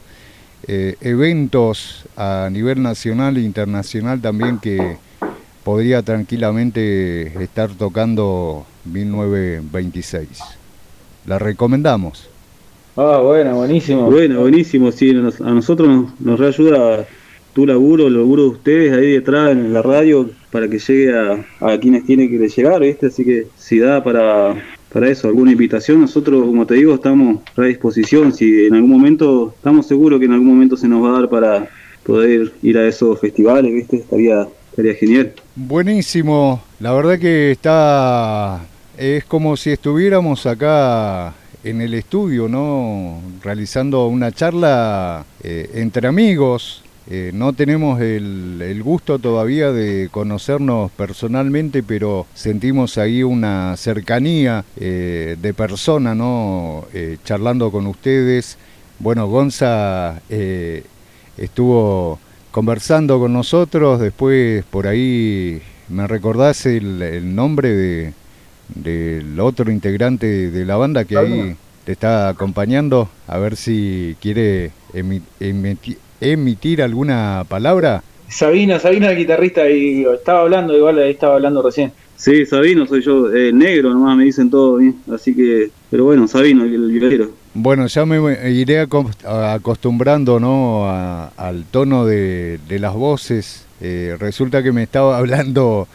eventos a nivel nacional e internacional también que podría tranquilamente estar tocando 1926. La recomendamos. Buenísimo, sí, a nosotros nos reayuda tu laburo, el laburo de ustedes ahí detrás en la radio para que llegue a quienes tiene que llegar, ¿viste? Así que si da para eso alguna invitación, nosotros, como te digo, estamos a disposición. Si en algún momento, estamos seguros que en algún momento se nos va a dar para poder ir a esos festivales, ¿viste? Estaría genial. Buenísimo, la verdad que es como si estuviéramos acá en el estudio, ¿no? Realizando una charla entre amigos. No tenemos el gusto todavía de conocernos personalmente, pero sentimos ahí una cercanía de persona, ¿no? Charlando con ustedes. Bueno, Gonza estuvo conversando con nosotros, después por ahí me recordás el nombre del otro integrante de la banda que ahí te está acompañando, a ver si quiere emitir alguna palabra. Sabino, el guitarrista, y estaba hablando recién. Sí, Sabino soy yo, negro nomás me dicen todo bien, así que, pero bueno, Sabino, el violero. Bueno, ya me iré acostumbrando, ¿no? al tono de las voces. Resulta que me estaba hablando,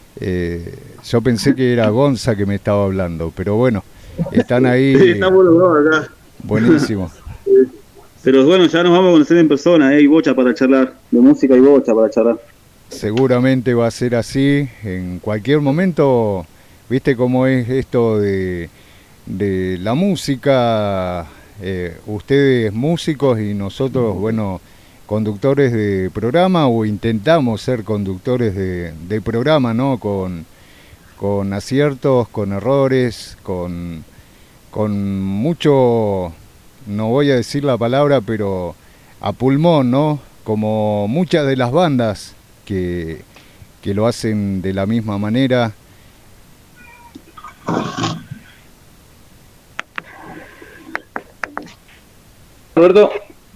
yo pensé que era Gonza que me estaba hablando, pero bueno, están ahí. Sí, estamos los dos acá. Buenísimo. Pero bueno, ya nos vamos a conocer en persona, hay bocha para charlar, de música y bocha para charlar. Seguramente va a ser así, en cualquier momento, viste cómo es esto de la música, ustedes músicos y nosotros, bueno, conductores de programa, o intentamos ser conductores de programa, ¿no? Con aciertos, con errores, con mucho, no voy a decir la palabra, pero a pulmón, ¿no? Como muchas de las bandas que lo hacen de la misma manera. Roberto.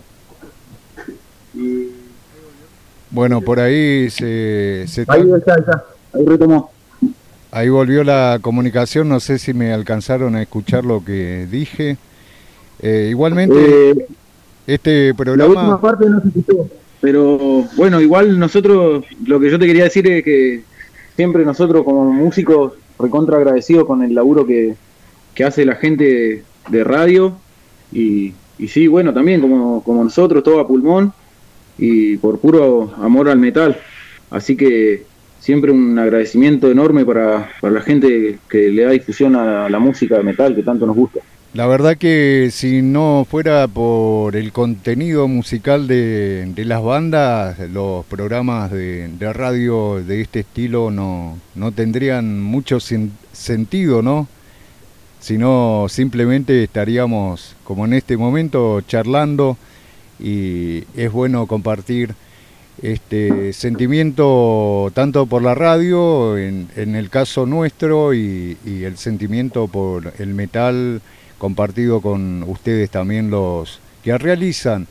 Bueno, por ahí se está... Ahí retomó. Ahí volvió la comunicación, no sé si me alcanzaron a escuchar lo que dije. Igualmente, este programa... La última parte no se escuchó. Pero bueno, igual nosotros, lo que yo te quería decir es que siempre nosotros como músicos recontra agradecidos con el laburo que hace la gente de radio y sí, bueno, también como nosotros, todo a pulmón y por puro amor al metal. Así que siempre un agradecimiento enorme para la gente que le da difusión a la música de metal que tanto nos gusta. La verdad que si no fuera por el contenido musical de las bandas, los programas de radio de este estilo no tendrían mucho sentido, ¿no? Sino simplemente estaríamos, como en este momento, charlando, y es bueno compartir este sentimiento tanto por la radio, en el caso nuestro, y el sentimiento por el metal compartido con ustedes también, los que realizan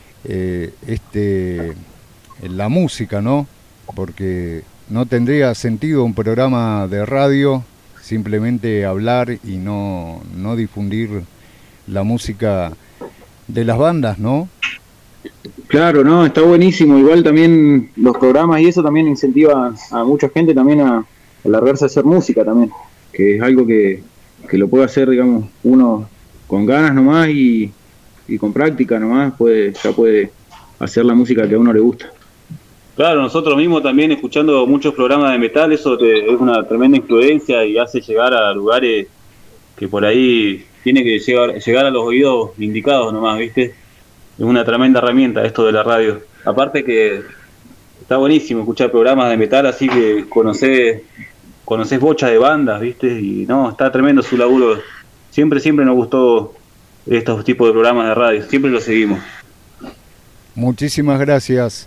la música, ¿no? Porque no tendría sentido un programa de radio simplemente hablar y no difundir la música de las bandas, ¿no? Claro, no, está buenísimo. Igual también los programas y eso también incentivan a mucha gente también a largarse a hacer música también, que es algo que lo puede hacer, digamos, uno con ganas nomás y con práctica nomás ya puede hacer la música que a uno le gusta. Claro, nosotros mismos también escuchando muchos programas de metal, eso es una tremenda influencia y hace llegar a lugares que por ahí tiene que llegar a los oídos indicados nomás, ¿viste? Es una tremenda herramienta esto de la radio. Aparte que está buenísimo escuchar programas de metal, así que conocés bocha de bandas, ¿viste? Y no, está tremendo su laburo. Siempre nos gustó estos tipos de programas de radio, siempre los seguimos. Muchísimas gracias.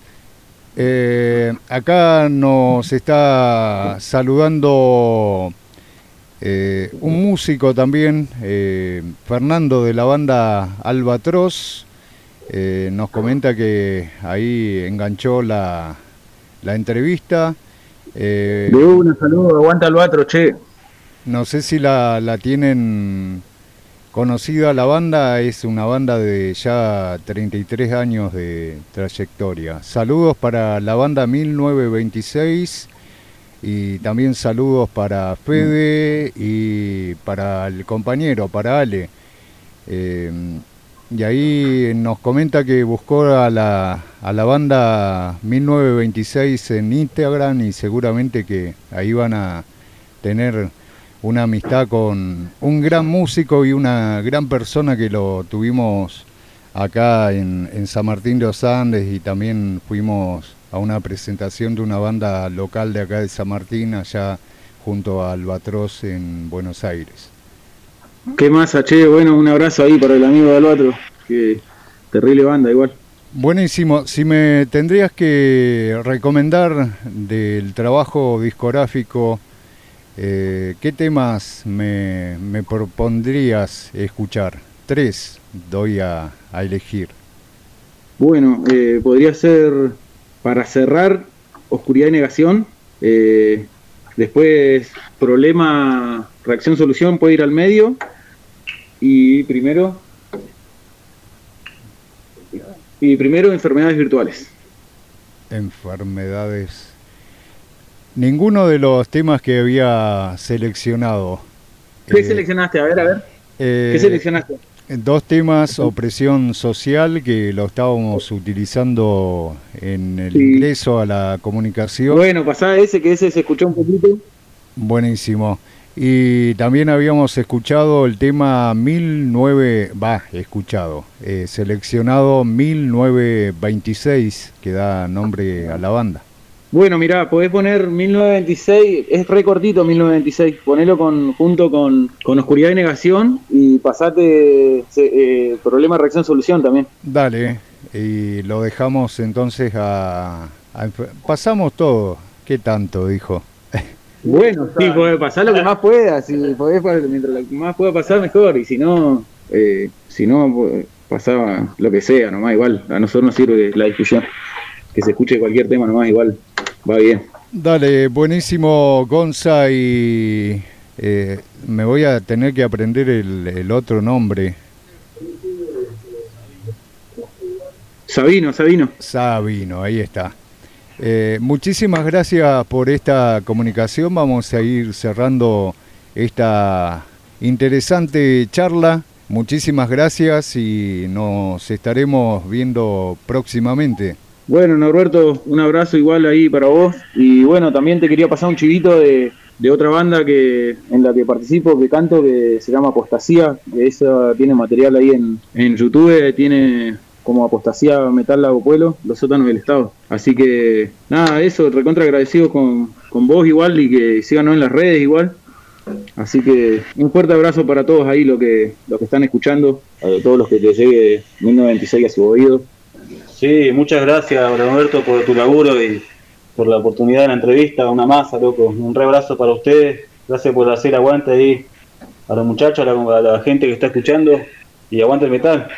Acá nos está saludando un músico también, Fernando de la banda Albatros. Nos comenta que ahí enganchó la entrevista. De una, saludo, aguanta Albatros, che. No sé si la tienen conocida la banda, es una banda de ya 33 años de trayectoria. Saludos para la banda 1926 y también saludos para Fede y para el compañero, para Ale. Y ahí nos comenta que buscó a la banda 1926 en Instagram y seguramente que ahí van a tener una amistad con un gran músico y una gran persona que lo tuvimos acá en San Martín de los Andes, y también fuimos a una presentación de una banda local de acá de San Martín, allá junto a Albatros en Buenos Aires. ¿Qué más, che? Bueno, un abrazo ahí para el amigo de Albatros, que terrible banda igual. Buenísimo. Si me tendrías que recomendar del trabajo discográfico, ¿qué temas me propondrías escuchar? 3 doy a elegir. Bueno, podría ser, para cerrar, Oscuridad y Negación. Después, Problema, Reacción, Solución, puede ir al medio. Y primero, Enfermedades Virtuales. Enfermedades. Ninguno de los temas que había seleccionado. ¿Qué seleccionaste? A ver. ¿Qué seleccionaste? 2 temas, Opresión Social, que lo estábamos utilizando en el ingreso a la comunicación. Bueno, pasá ese, que ese se escuchó un poquito. Buenísimo. Y también habíamos escuchado el tema seleccionado 1926, que da nombre a la banda. Bueno, mirá, podés poner 1926, es re cortito 1926, ponelo junto con Oscuridad y Negación y pasate Problema, Reacción, Solución también. Dale, y lo dejamos entonces pasamos todo. ¿Qué tanto, dijo? Bueno, sí, podés pasar lo que más puedas, si podés, mientras lo que más pueda pasar mejor, y si no, pasaba lo que sea, nomás igual, a nosotros nos sirve la discusión, que se escuche cualquier tema nomás igual. Va bien. Dale, buenísimo, Gonza, y me voy a tener que aprender el otro nombre. Sabino, ahí está. Muchísimas gracias por esta comunicación. Vamos a ir cerrando esta interesante charla. Muchísimas gracias y nos estaremos viendo próximamente. Bueno, Norberto, un abrazo igual ahí para vos. Y bueno, también te quería pasar un chivito de otra banda en la que participo, que canto, que se llama Apostasía, que esa tiene material ahí en YouTube, tiene como Apostasía Metal Lago Pueblo, Los Sótanos del Estado. Así que nada, eso, recontra agradecido con vos igual, y que síganos en las redes igual. Así que un fuerte abrazo para todos ahí, los que están escuchando, a todos los que les llegue 1926 a su oído. Sí, muchas gracias, Roberto, por tu laburo y por la oportunidad de la entrevista. Una masa, loco. Un re abrazo para ustedes. Gracias por hacer aguante ahí a los muchachos, a la gente que está escuchando. Y aguante el metal.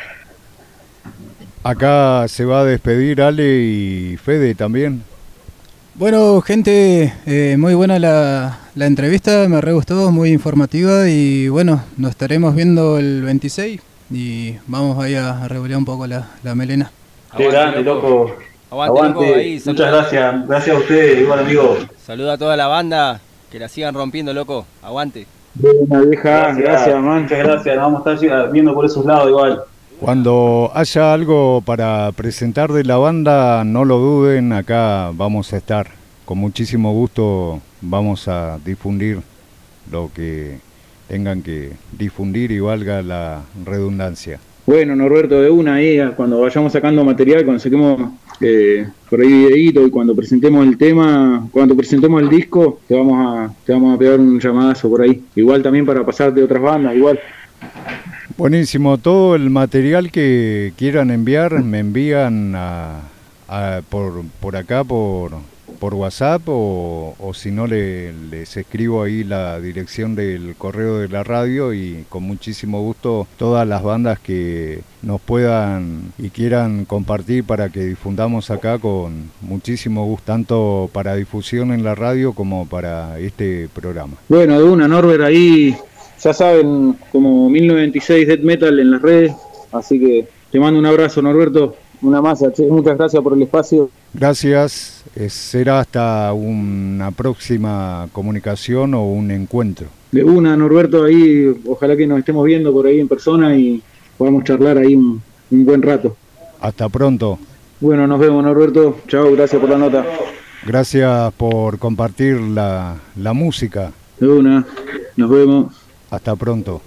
Acá se va a despedir Ale y Fede también. Bueno, gente, muy buena la entrevista, me re gustó, muy informativa, y bueno, nos estaremos viendo el 26 y vamos ahí a revolear un poco la melena. Qué grande, loco. Aguante. Loco, ahí, muchas gracias. Gracias a ustedes, igual, amigo. Saluda a toda la banda, que la sigan rompiendo, loco. Aguante. Buena vieja, gracias, man. Muchas gracias, nos vamos a estar viendo por esos lados igual. Cuando haya algo para presentar de la banda, no lo duden, acá vamos a estar. Con muchísimo gusto vamos a difundir lo que tengan que difundir y valga la redundancia. Bueno, Norberto, de una ahí, cuando vayamos sacando material, cuando saquemos por ahí videíto, y cuando presentemos el tema, cuando presentemos el disco, te vamos a pegar un llamadazo por ahí. Igual también para pasarte otras bandas, igual. Buenísimo, todo el material que quieran enviar me envían por acá, por WhatsApp o si no les escribo ahí la dirección del correo de la radio y con muchísimo gusto todas las bandas que nos puedan y quieran compartir para que difundamos acá con muchísimo gusto, tanto para difusión en la radio como para este programa. Bueno, de una, Norbert, ahí ya saben, como 1996 Death Metal en las redes, así que te mando un abrazo, Norberto, una masa, muchas gracias por el espacio. Gracias, será hasta una próxima comunicación o un encuentro. De una, Norberto, ahí ojalá que nos estemos viendo por ahí en persona y podamos charlar ahí un buen rato. Hasta pronto. Bueno, nos vemos, Norberto, chao, gracias por la nota. Gracias por compartir la música. De una, nos vemos. Hasta pronto.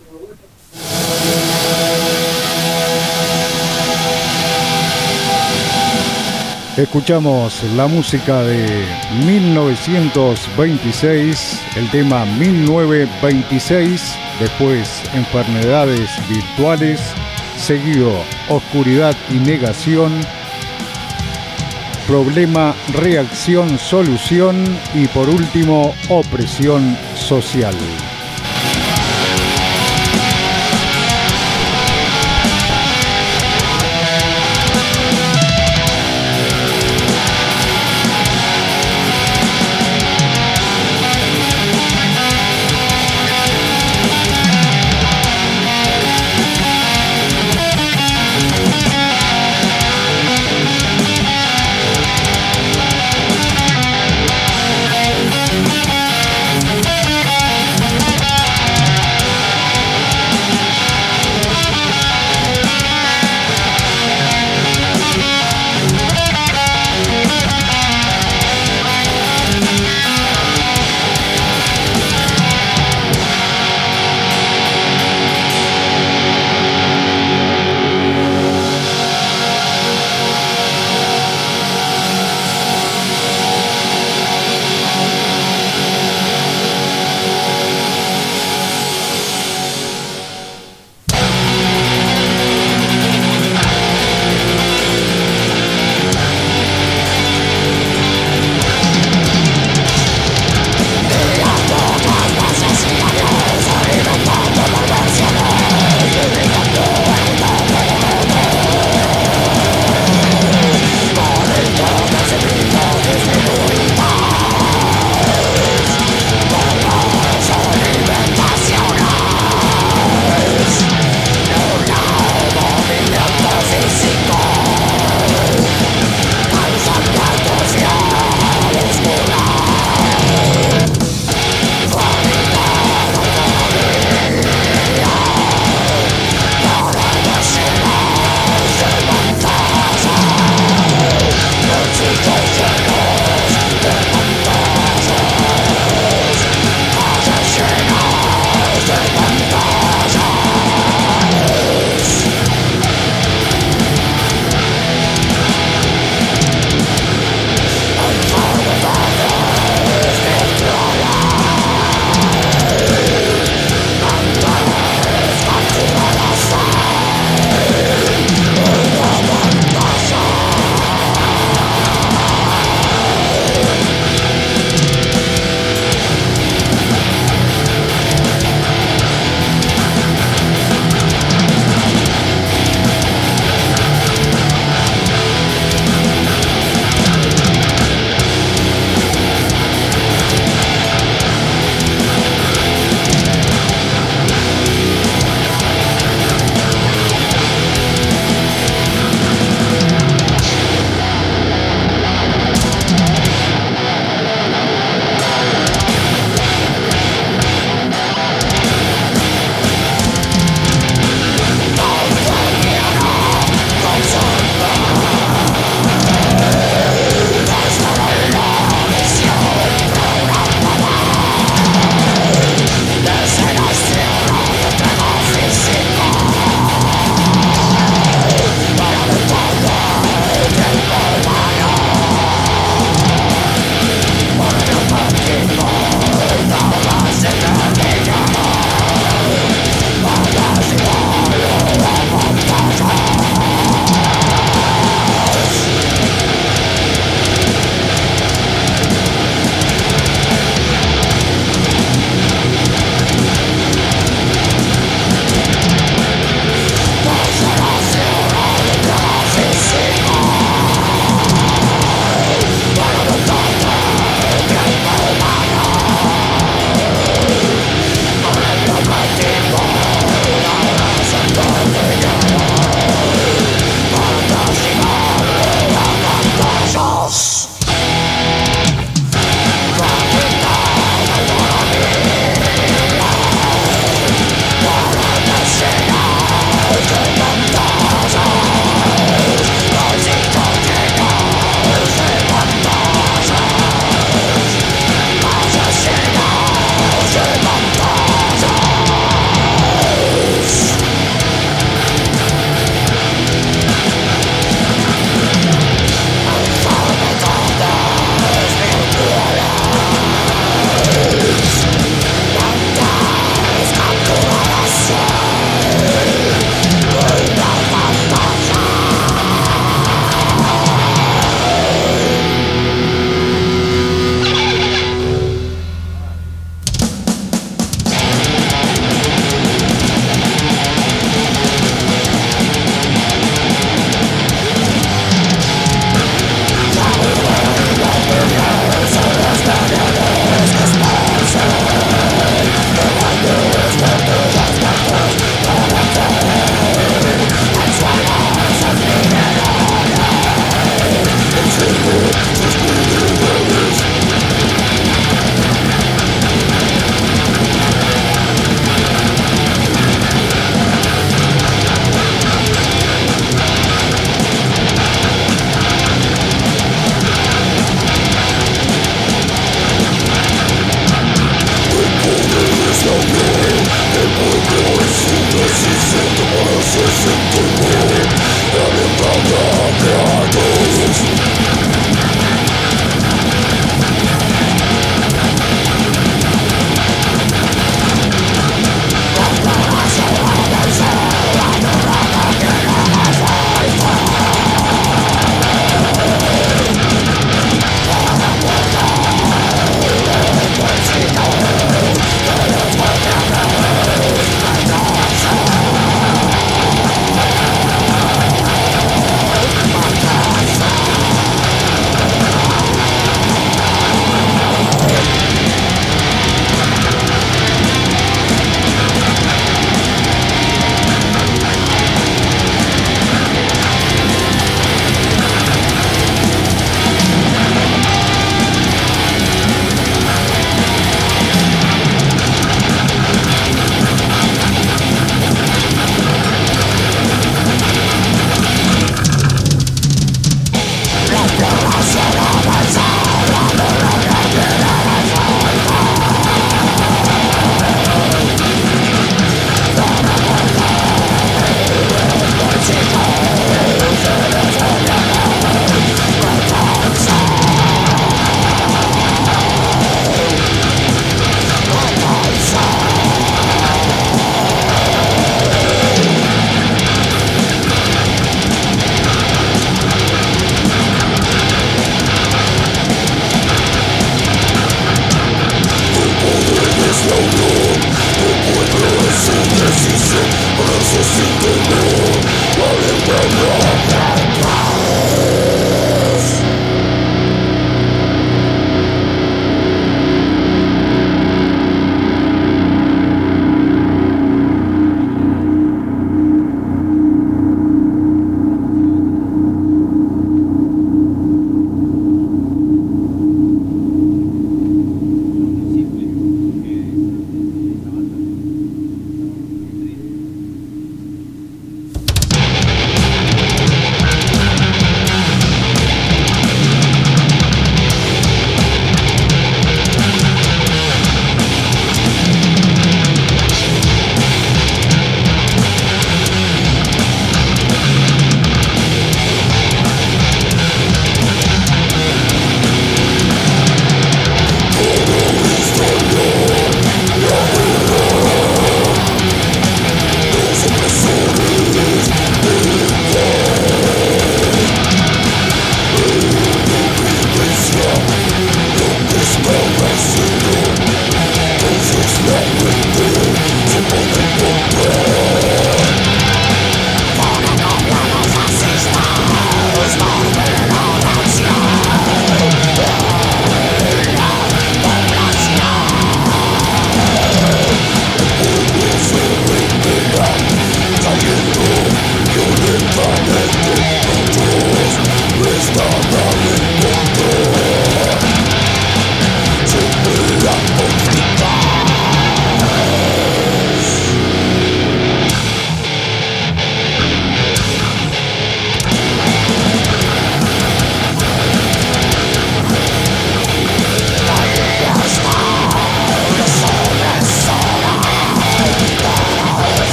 Escuchamos la música de 1926, el tema 1926, después Enfermedades Virtuales, seguido Oscuridad y Negación, Problema, Reacción, Solución y por último Opresión Social.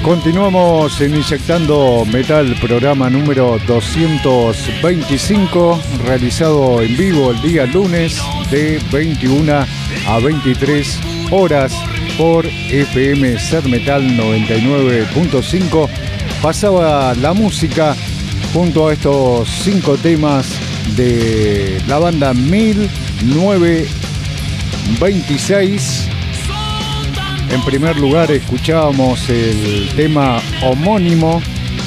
Continuamos en Inyectando Metal, programa número 225, realizado en vivo el día lunes de 21 a 23 horas por FM Ser Metal 99.5. Pasaba la música junto a estos 5 temas de la banda 1926. En primer lugar escuchábamos el tema homónimo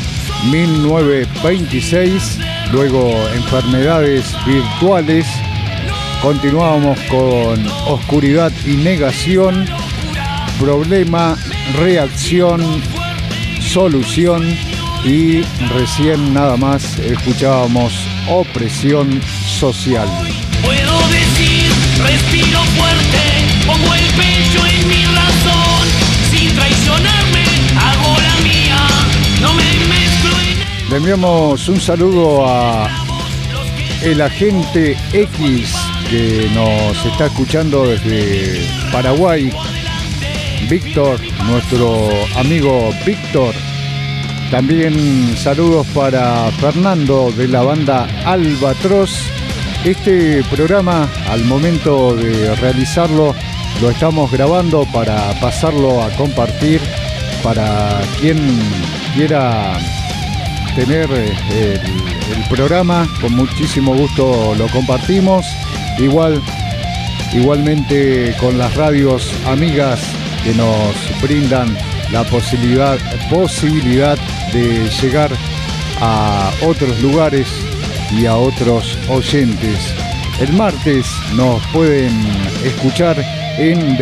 1926, luego Enfermedades Virtuales, continuábamos con Oscuridad y Negación, Problema, Reacción, Solución y recién nada más escuchábamos Opresión Social. Puedo decir, respiro fuerte, pongo el pecho en mi razón, sin traicionarme, hago la mía, no me mezclo en... Le enviamos un saludo a el agente X que nos está escuchando desde Paraguay, Víctor, nuestro amigo Víctor. También saludos para Fernando de la banda Albatros. Este programa, al momento de realizarlo, lo estamos grabando para pasarlo a compartir para quien quiera tener el programa. Con muchísimo gusto lo compartimos. Igualmente con las radios amigas que nos brindan la posibilidad de llegar a otros lugares y a otros oyentes. El martes nos pueden escuchar en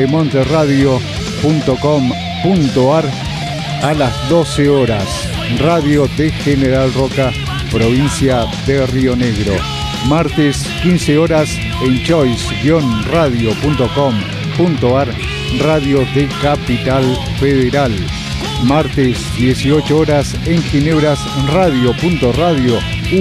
demonterradio.com.ar a las 12 horas. Radio de General Roca, provincia de Río Negro. Martes 15 horas en choice-radio.com.ar, radio de Capital Federal. Martes 18 horas en ginebrasradio.radio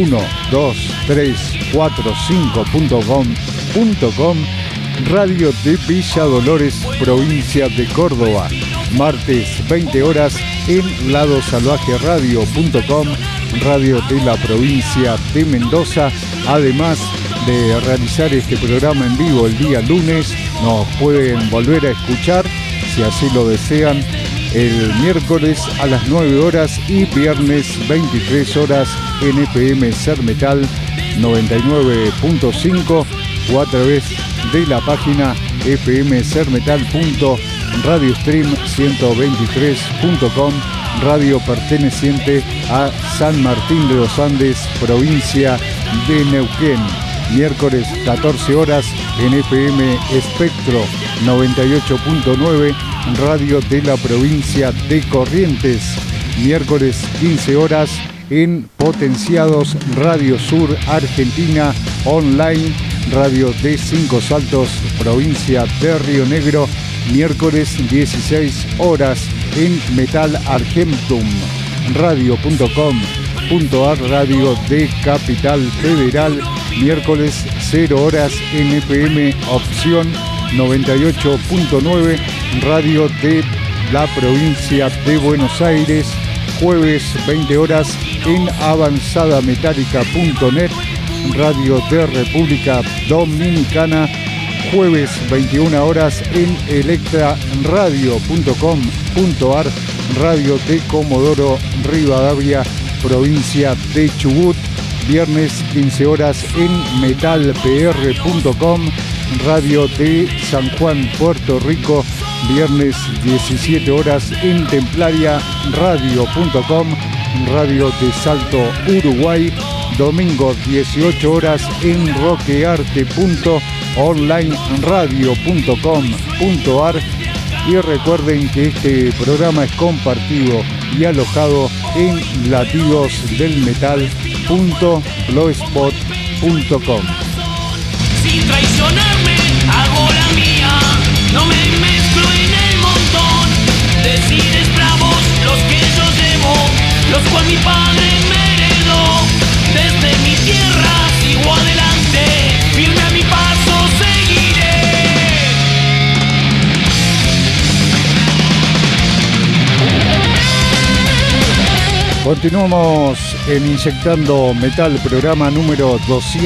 12345.com, radio de Villa Dolores, provincia de Córdoba. Martes 20 horas en ladosalvajeradio.com, radio de la provincia de Mendoza. Además de realizar este programa en vivo el día lunes, nos pueden volver a escuchar, si así lo desean, el miércoles a las 9 horas y viernes 23 horas en FM Ser Metal 99.5 o a través de la página fmsermetal.radiostream123.com, radio perteneciente a San Martín de los Andes, provincia de Neuquén. Miércoles 14 horas en FM Espectro 98.9, radio de la provincia de Corrientes. Miércoles 15 horas en Potenciados Radio Sur Argentina Online, radio de Cinco Saltos, provincia de Río Negro. Miércoles 16 horas en Metal Argentum radio.com.ar, radio de Capital Federal. Miércoles 0 horas en FM Opción 98.9, radio de la provincia de Buenos Aires. Jueves 20 horas en avanzadametálica.net, radio de República Dominicana. Jueves 21 horas en electraradio.com.ar, radio de Comodoro Rivadavia, provincia de Chubut. Viernes 15 horas en metalpr.com, radio de San Juan, Puerto Rico. Viernes 17 horas en templariaradio.com, radio de Salto, Uruguay. Domingo 18 horas en rockearte.onlineradio.com.ar. Y recuerden que este programa es compartido y alojado en latidosdelmetal.blogspot.com. Sin traicionarme, hago la mía, no me mezclo en el montón. Decides bravos los que yo llevo, los cual mi padre me heredó. Desde mi tierra sigo adelante, firme a mi paso seguiré. Continuamos en Inyectando Metal, programa número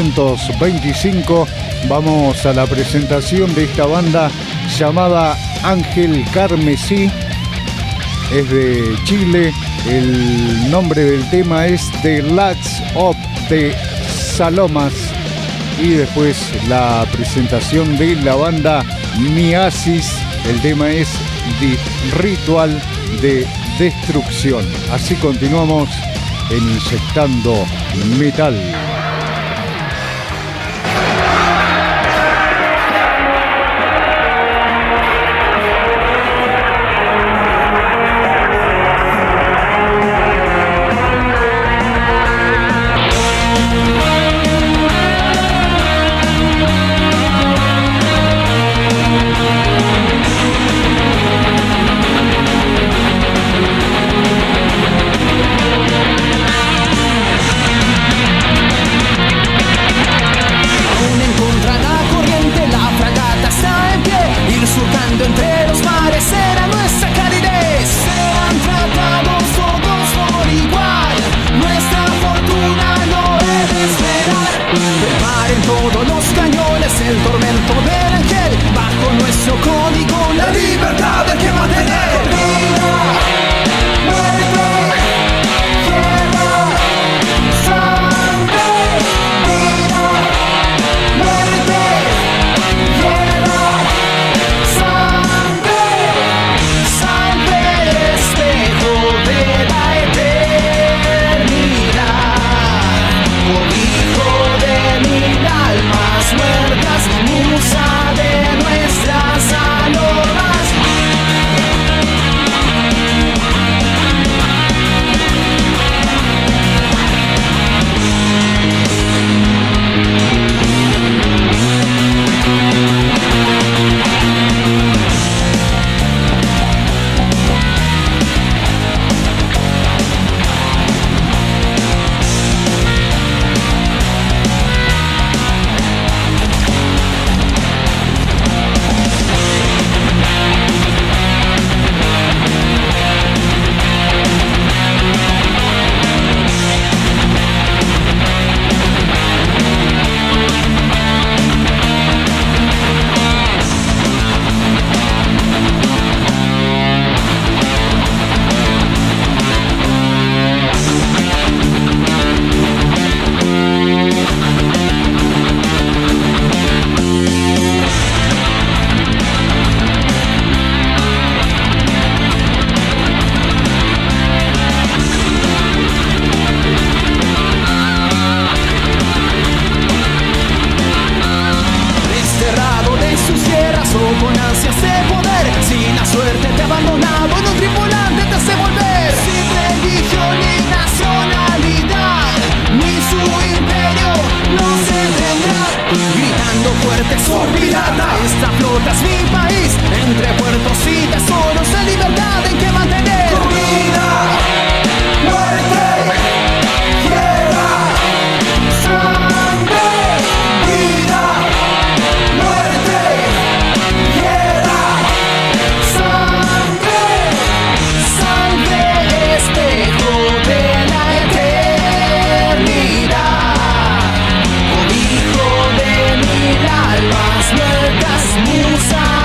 225. Vamos a la presentación de esta banda llamada Ángel Carmesí. Es de Chile. El nombre del tema es The Last of the Salomas. Y después la presentación de la banda Miasis. El tema es The Ritual de Destrucción. Así continuamos en Inyectando Metal. Musa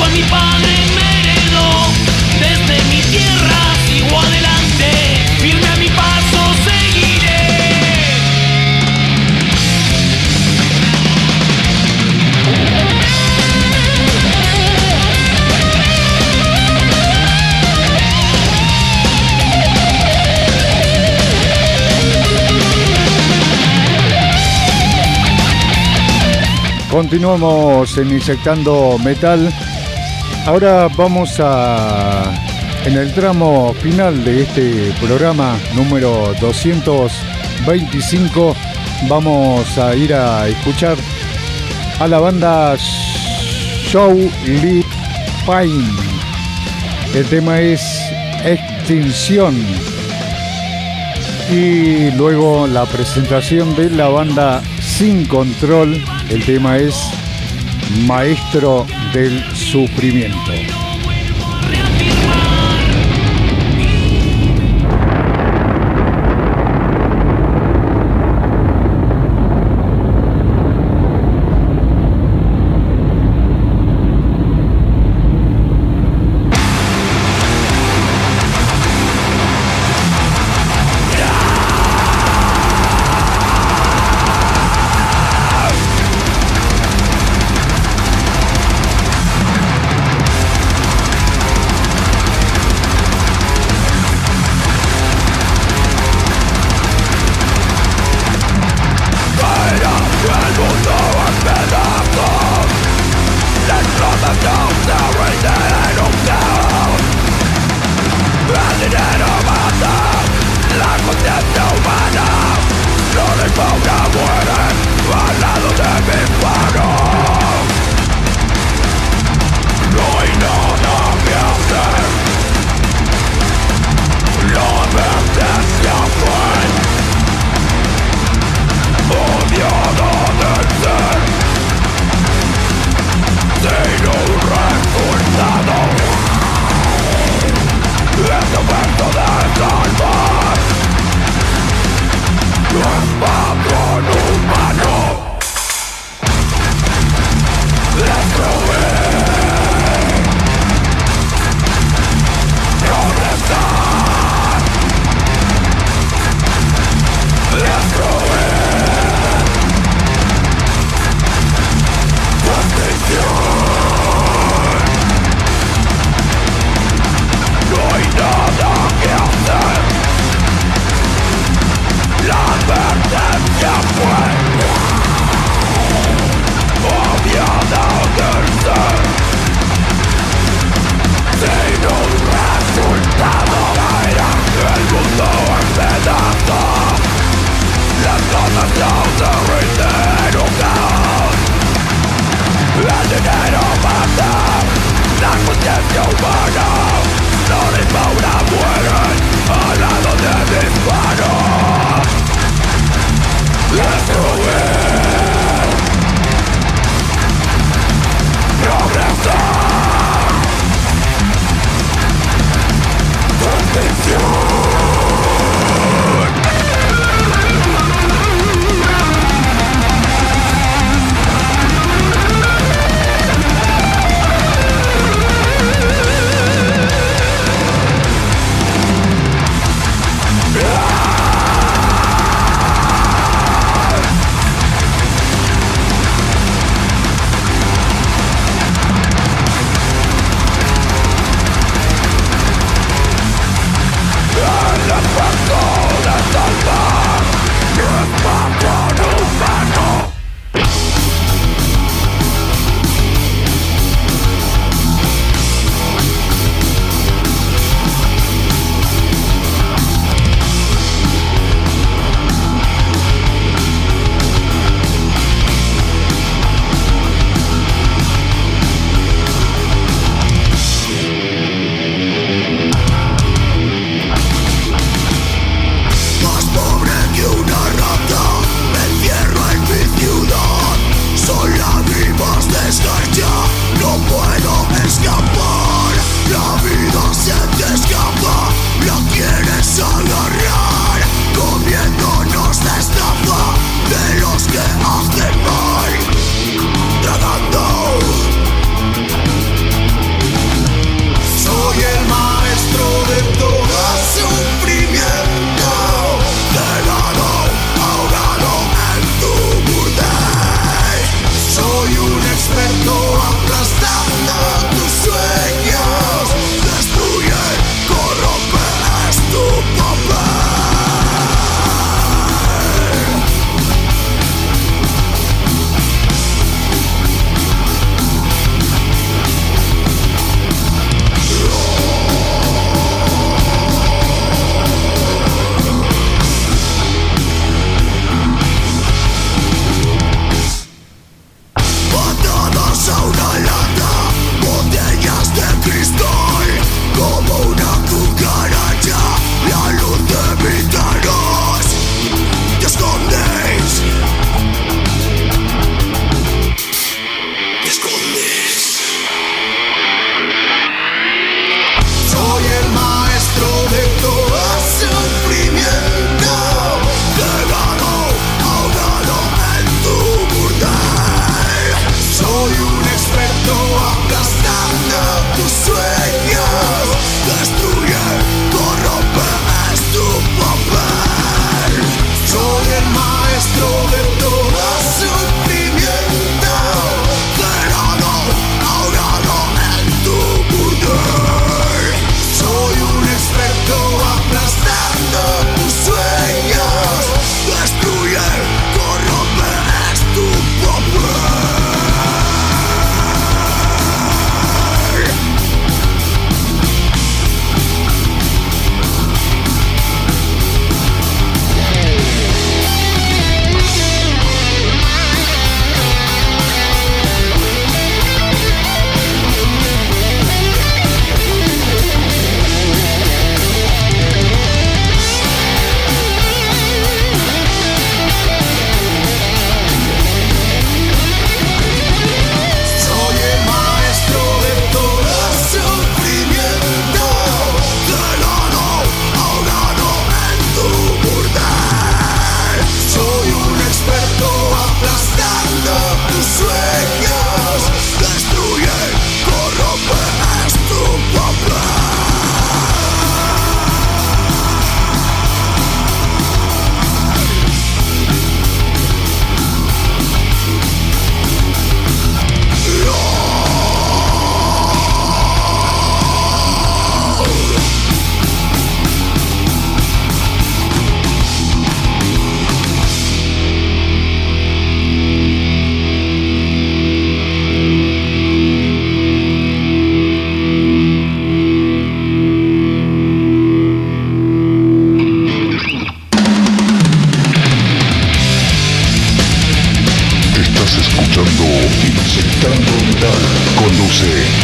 cual mi padre me heredó. Desde mi tierra sigo adelante, firme a mi paso seguiré. Continuamos en Inyectando Metal. Ahora vamos en el tramo final de este programa número 225, vamos a ir a escuchar a la banda Show Lee Pine. El tema es Extinción. Y luego la presentación de la banda Sin Control. El tema es Maestro del Sufrimiento.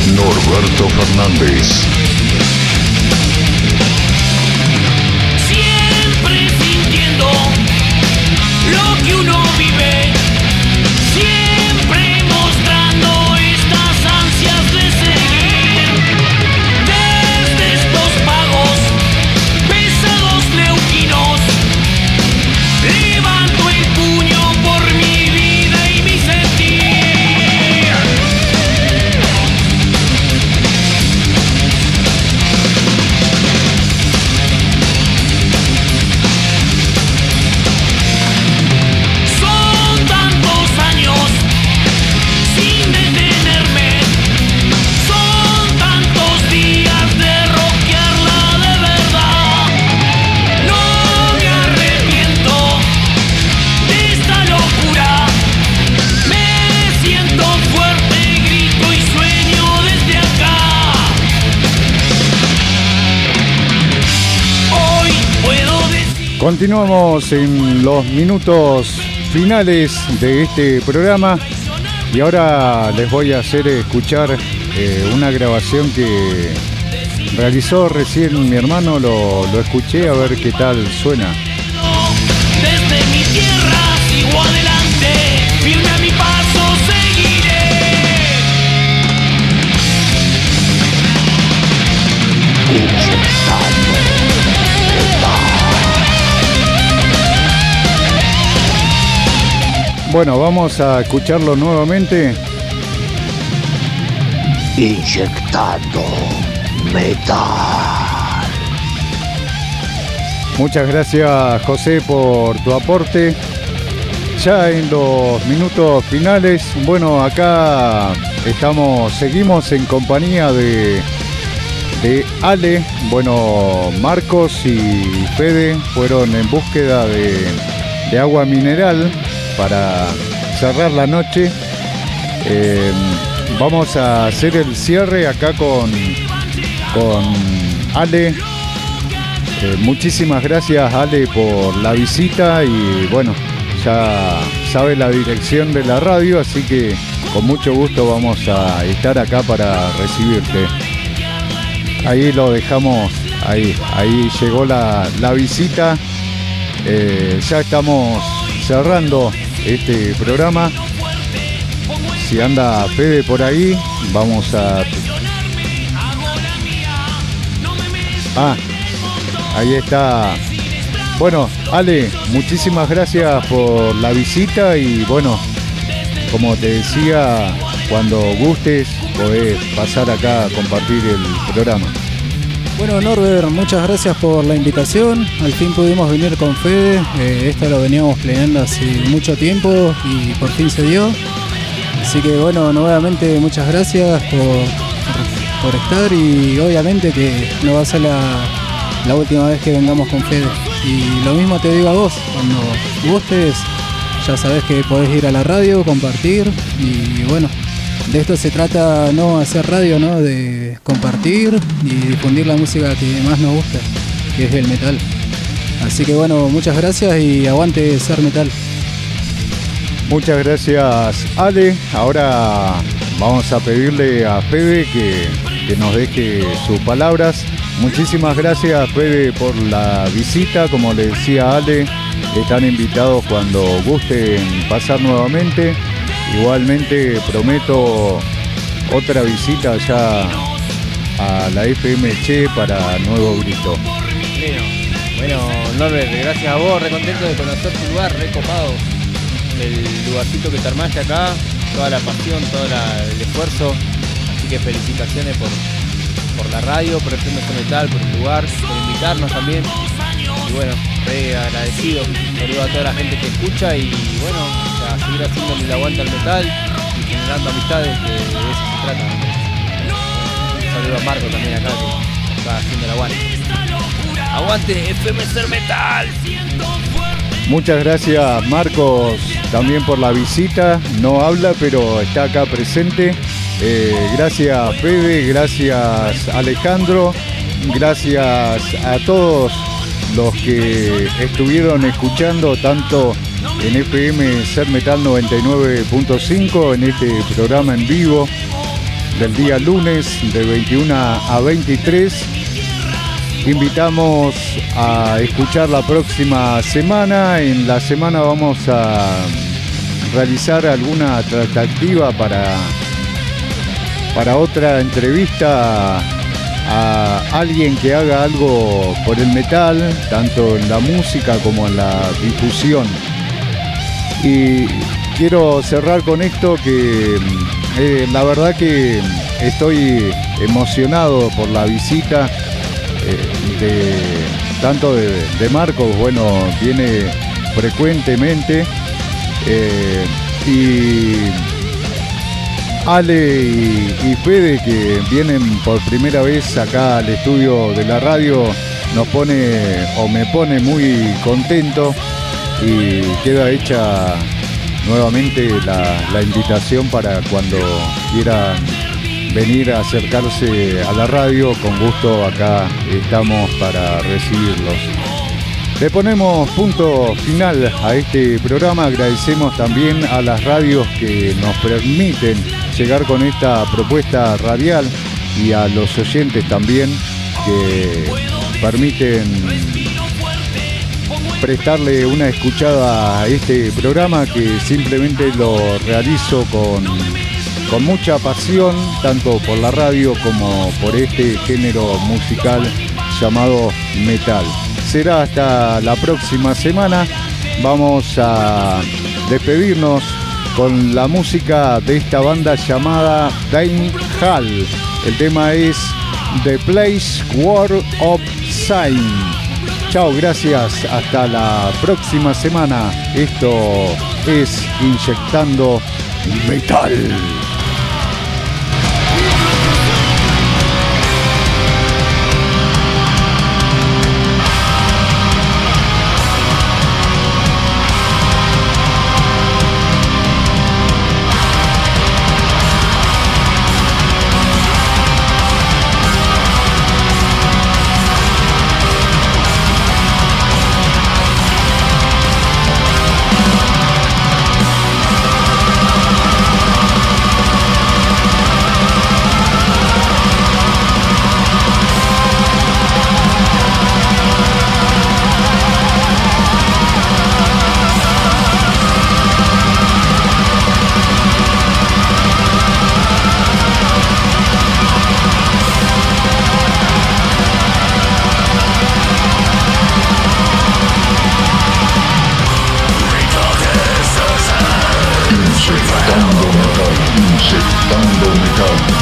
Norberto Fernández. Siempre sintiendo lo que uno vive, siempre mostrando estas ansias de seguir. Desde estos pagos pesados leuquinos, levanto el puño por mi vida y mi sentir. Son tantos años sin detenerme, son tantos días de rockearla de verdad. No me arrepiento de esta locura, me siento fuerte, grito y sueño desde acá. Hoy puedo decir. Continuamos en los minutos finales de este programa y ahora les voy a hacer escuchar una grabación que realizó recién mi hermano, lo escuché a ver qué tal suena. Desde mi tierra sigo adelante, firme a mi paso seguiré. Bueno, vamos a escucharlo nuevamente. Inyectando metal. Muchas gracias, José, por tu aporte. Ya en los minutos finales, bueno, acá seguimos en compañía de Ale. Bueno, Marcos y Fede fueron en búsqueda de agua mineral para cerrar la noche. Vamos a hacer el cierre acá con Ale. Muchísimas gracias, Ale, por la visita y bueno, ya sabe la dirección de la radio, así que con mucho gusto vamos a estar acá para recibirte. Ahí lo dejamos, ahí llegó la visita. Ya estamos cerrando este programa. Si anda Fede por ahí, vamos a... ahí está. Bueno, Ale, muchísimas gracias por la visita y bueno, como te decía, cuando gustes podés pasar acá a compartir el programa. Bueno, Norbert, muchas gracias por la invitación. Al fin pudimos venir con Fede. Esto lo veníamos planeando hace mucho tiempo y por fin se dio. Así que bueno, nuevamente muchas gracias por estar y obviamente que no va a ser la última vez que vengamos con Fede. Y lo mismo te digo a vos, cuando gustes ya sabés que podés ir a la radio, compartir y bueno, de esto se trata, no hacer radio, ¿no? De compartir y difundir la música que más nos gusta, que es el metal. Así que bueno, muchas gracias y aguante Ser Metal. Muchas gracias, Ale. Ahora vamos a pedirle a Fede que nos deje sus palabras. Muchísimas gracias, Fede, por la visita. Como le decía Ale, están invitados cuando gusten pasar nuevamente. Igualmente prometo otra visita ya a la FM Che para Nuevo Grito. Bueno, Norbert, gracias a vos, re contento de conocer tu lugar, re copado. El lugarcito que te armaste acá, toda la pasión, todo el esfuerzo. Así que felicitaciones por la radio, por FM Metal, por el lugar, por invitarnos también. Y bueno, re agradecido. Saludo a toda la gente que escucha y bueno, a seguir haciéndole el aguante al metal y generando amistades, que de eso se trata. Un saludo a Marco también acá que está haciendo el aguante. ¡Aguante FM Ser Metal! Muchas gracias, Marcos, también por la visita. No habla, pero está acá presente. Gracias, Fede, gracias, Alejandro. Gracias a todos los que estuvieron escuchando tanto en FM Ser Metal 99.5 en este programa en vivo del día lunes de 21 a 23. Invitamos a escuchar la próxima semana. En la semana vamos a realizar alguna tratativa para otra entrevista a alguien que haga algo por el metal, tanto en la música como en la difusión. Y quiero cerrar con esto que la verdad que estoy emocionado por la visita tanto de Marcos, bueno, viene frecuentemente, y Ale y Fede, que vienen por primera vez acá al estudio de la radio, me pone muy contento, y queda hecha nuevamente la invitación para cuando quieran venir a acercarse a la radio. Con gusto acá estamos para recibirlos. Le ponemos punto final a este programa. Agradecemos también a las radios que nos permiten llegar con esta propuesta radial, y a los oyentes también que permiten prestarle una escuchada a este programa, que simplemente lo realizo con mucha pasión, tanto por la radio como por este género musical llamado metal. Será hasta la próxima semana. Vamos a despedirnos con la música de esta banda llamada Daim Hall. El tema es The Place World of Sign. Chao, gracias, hasta la próxima semana. Esto es Inyectando Metal. Inyectando metal.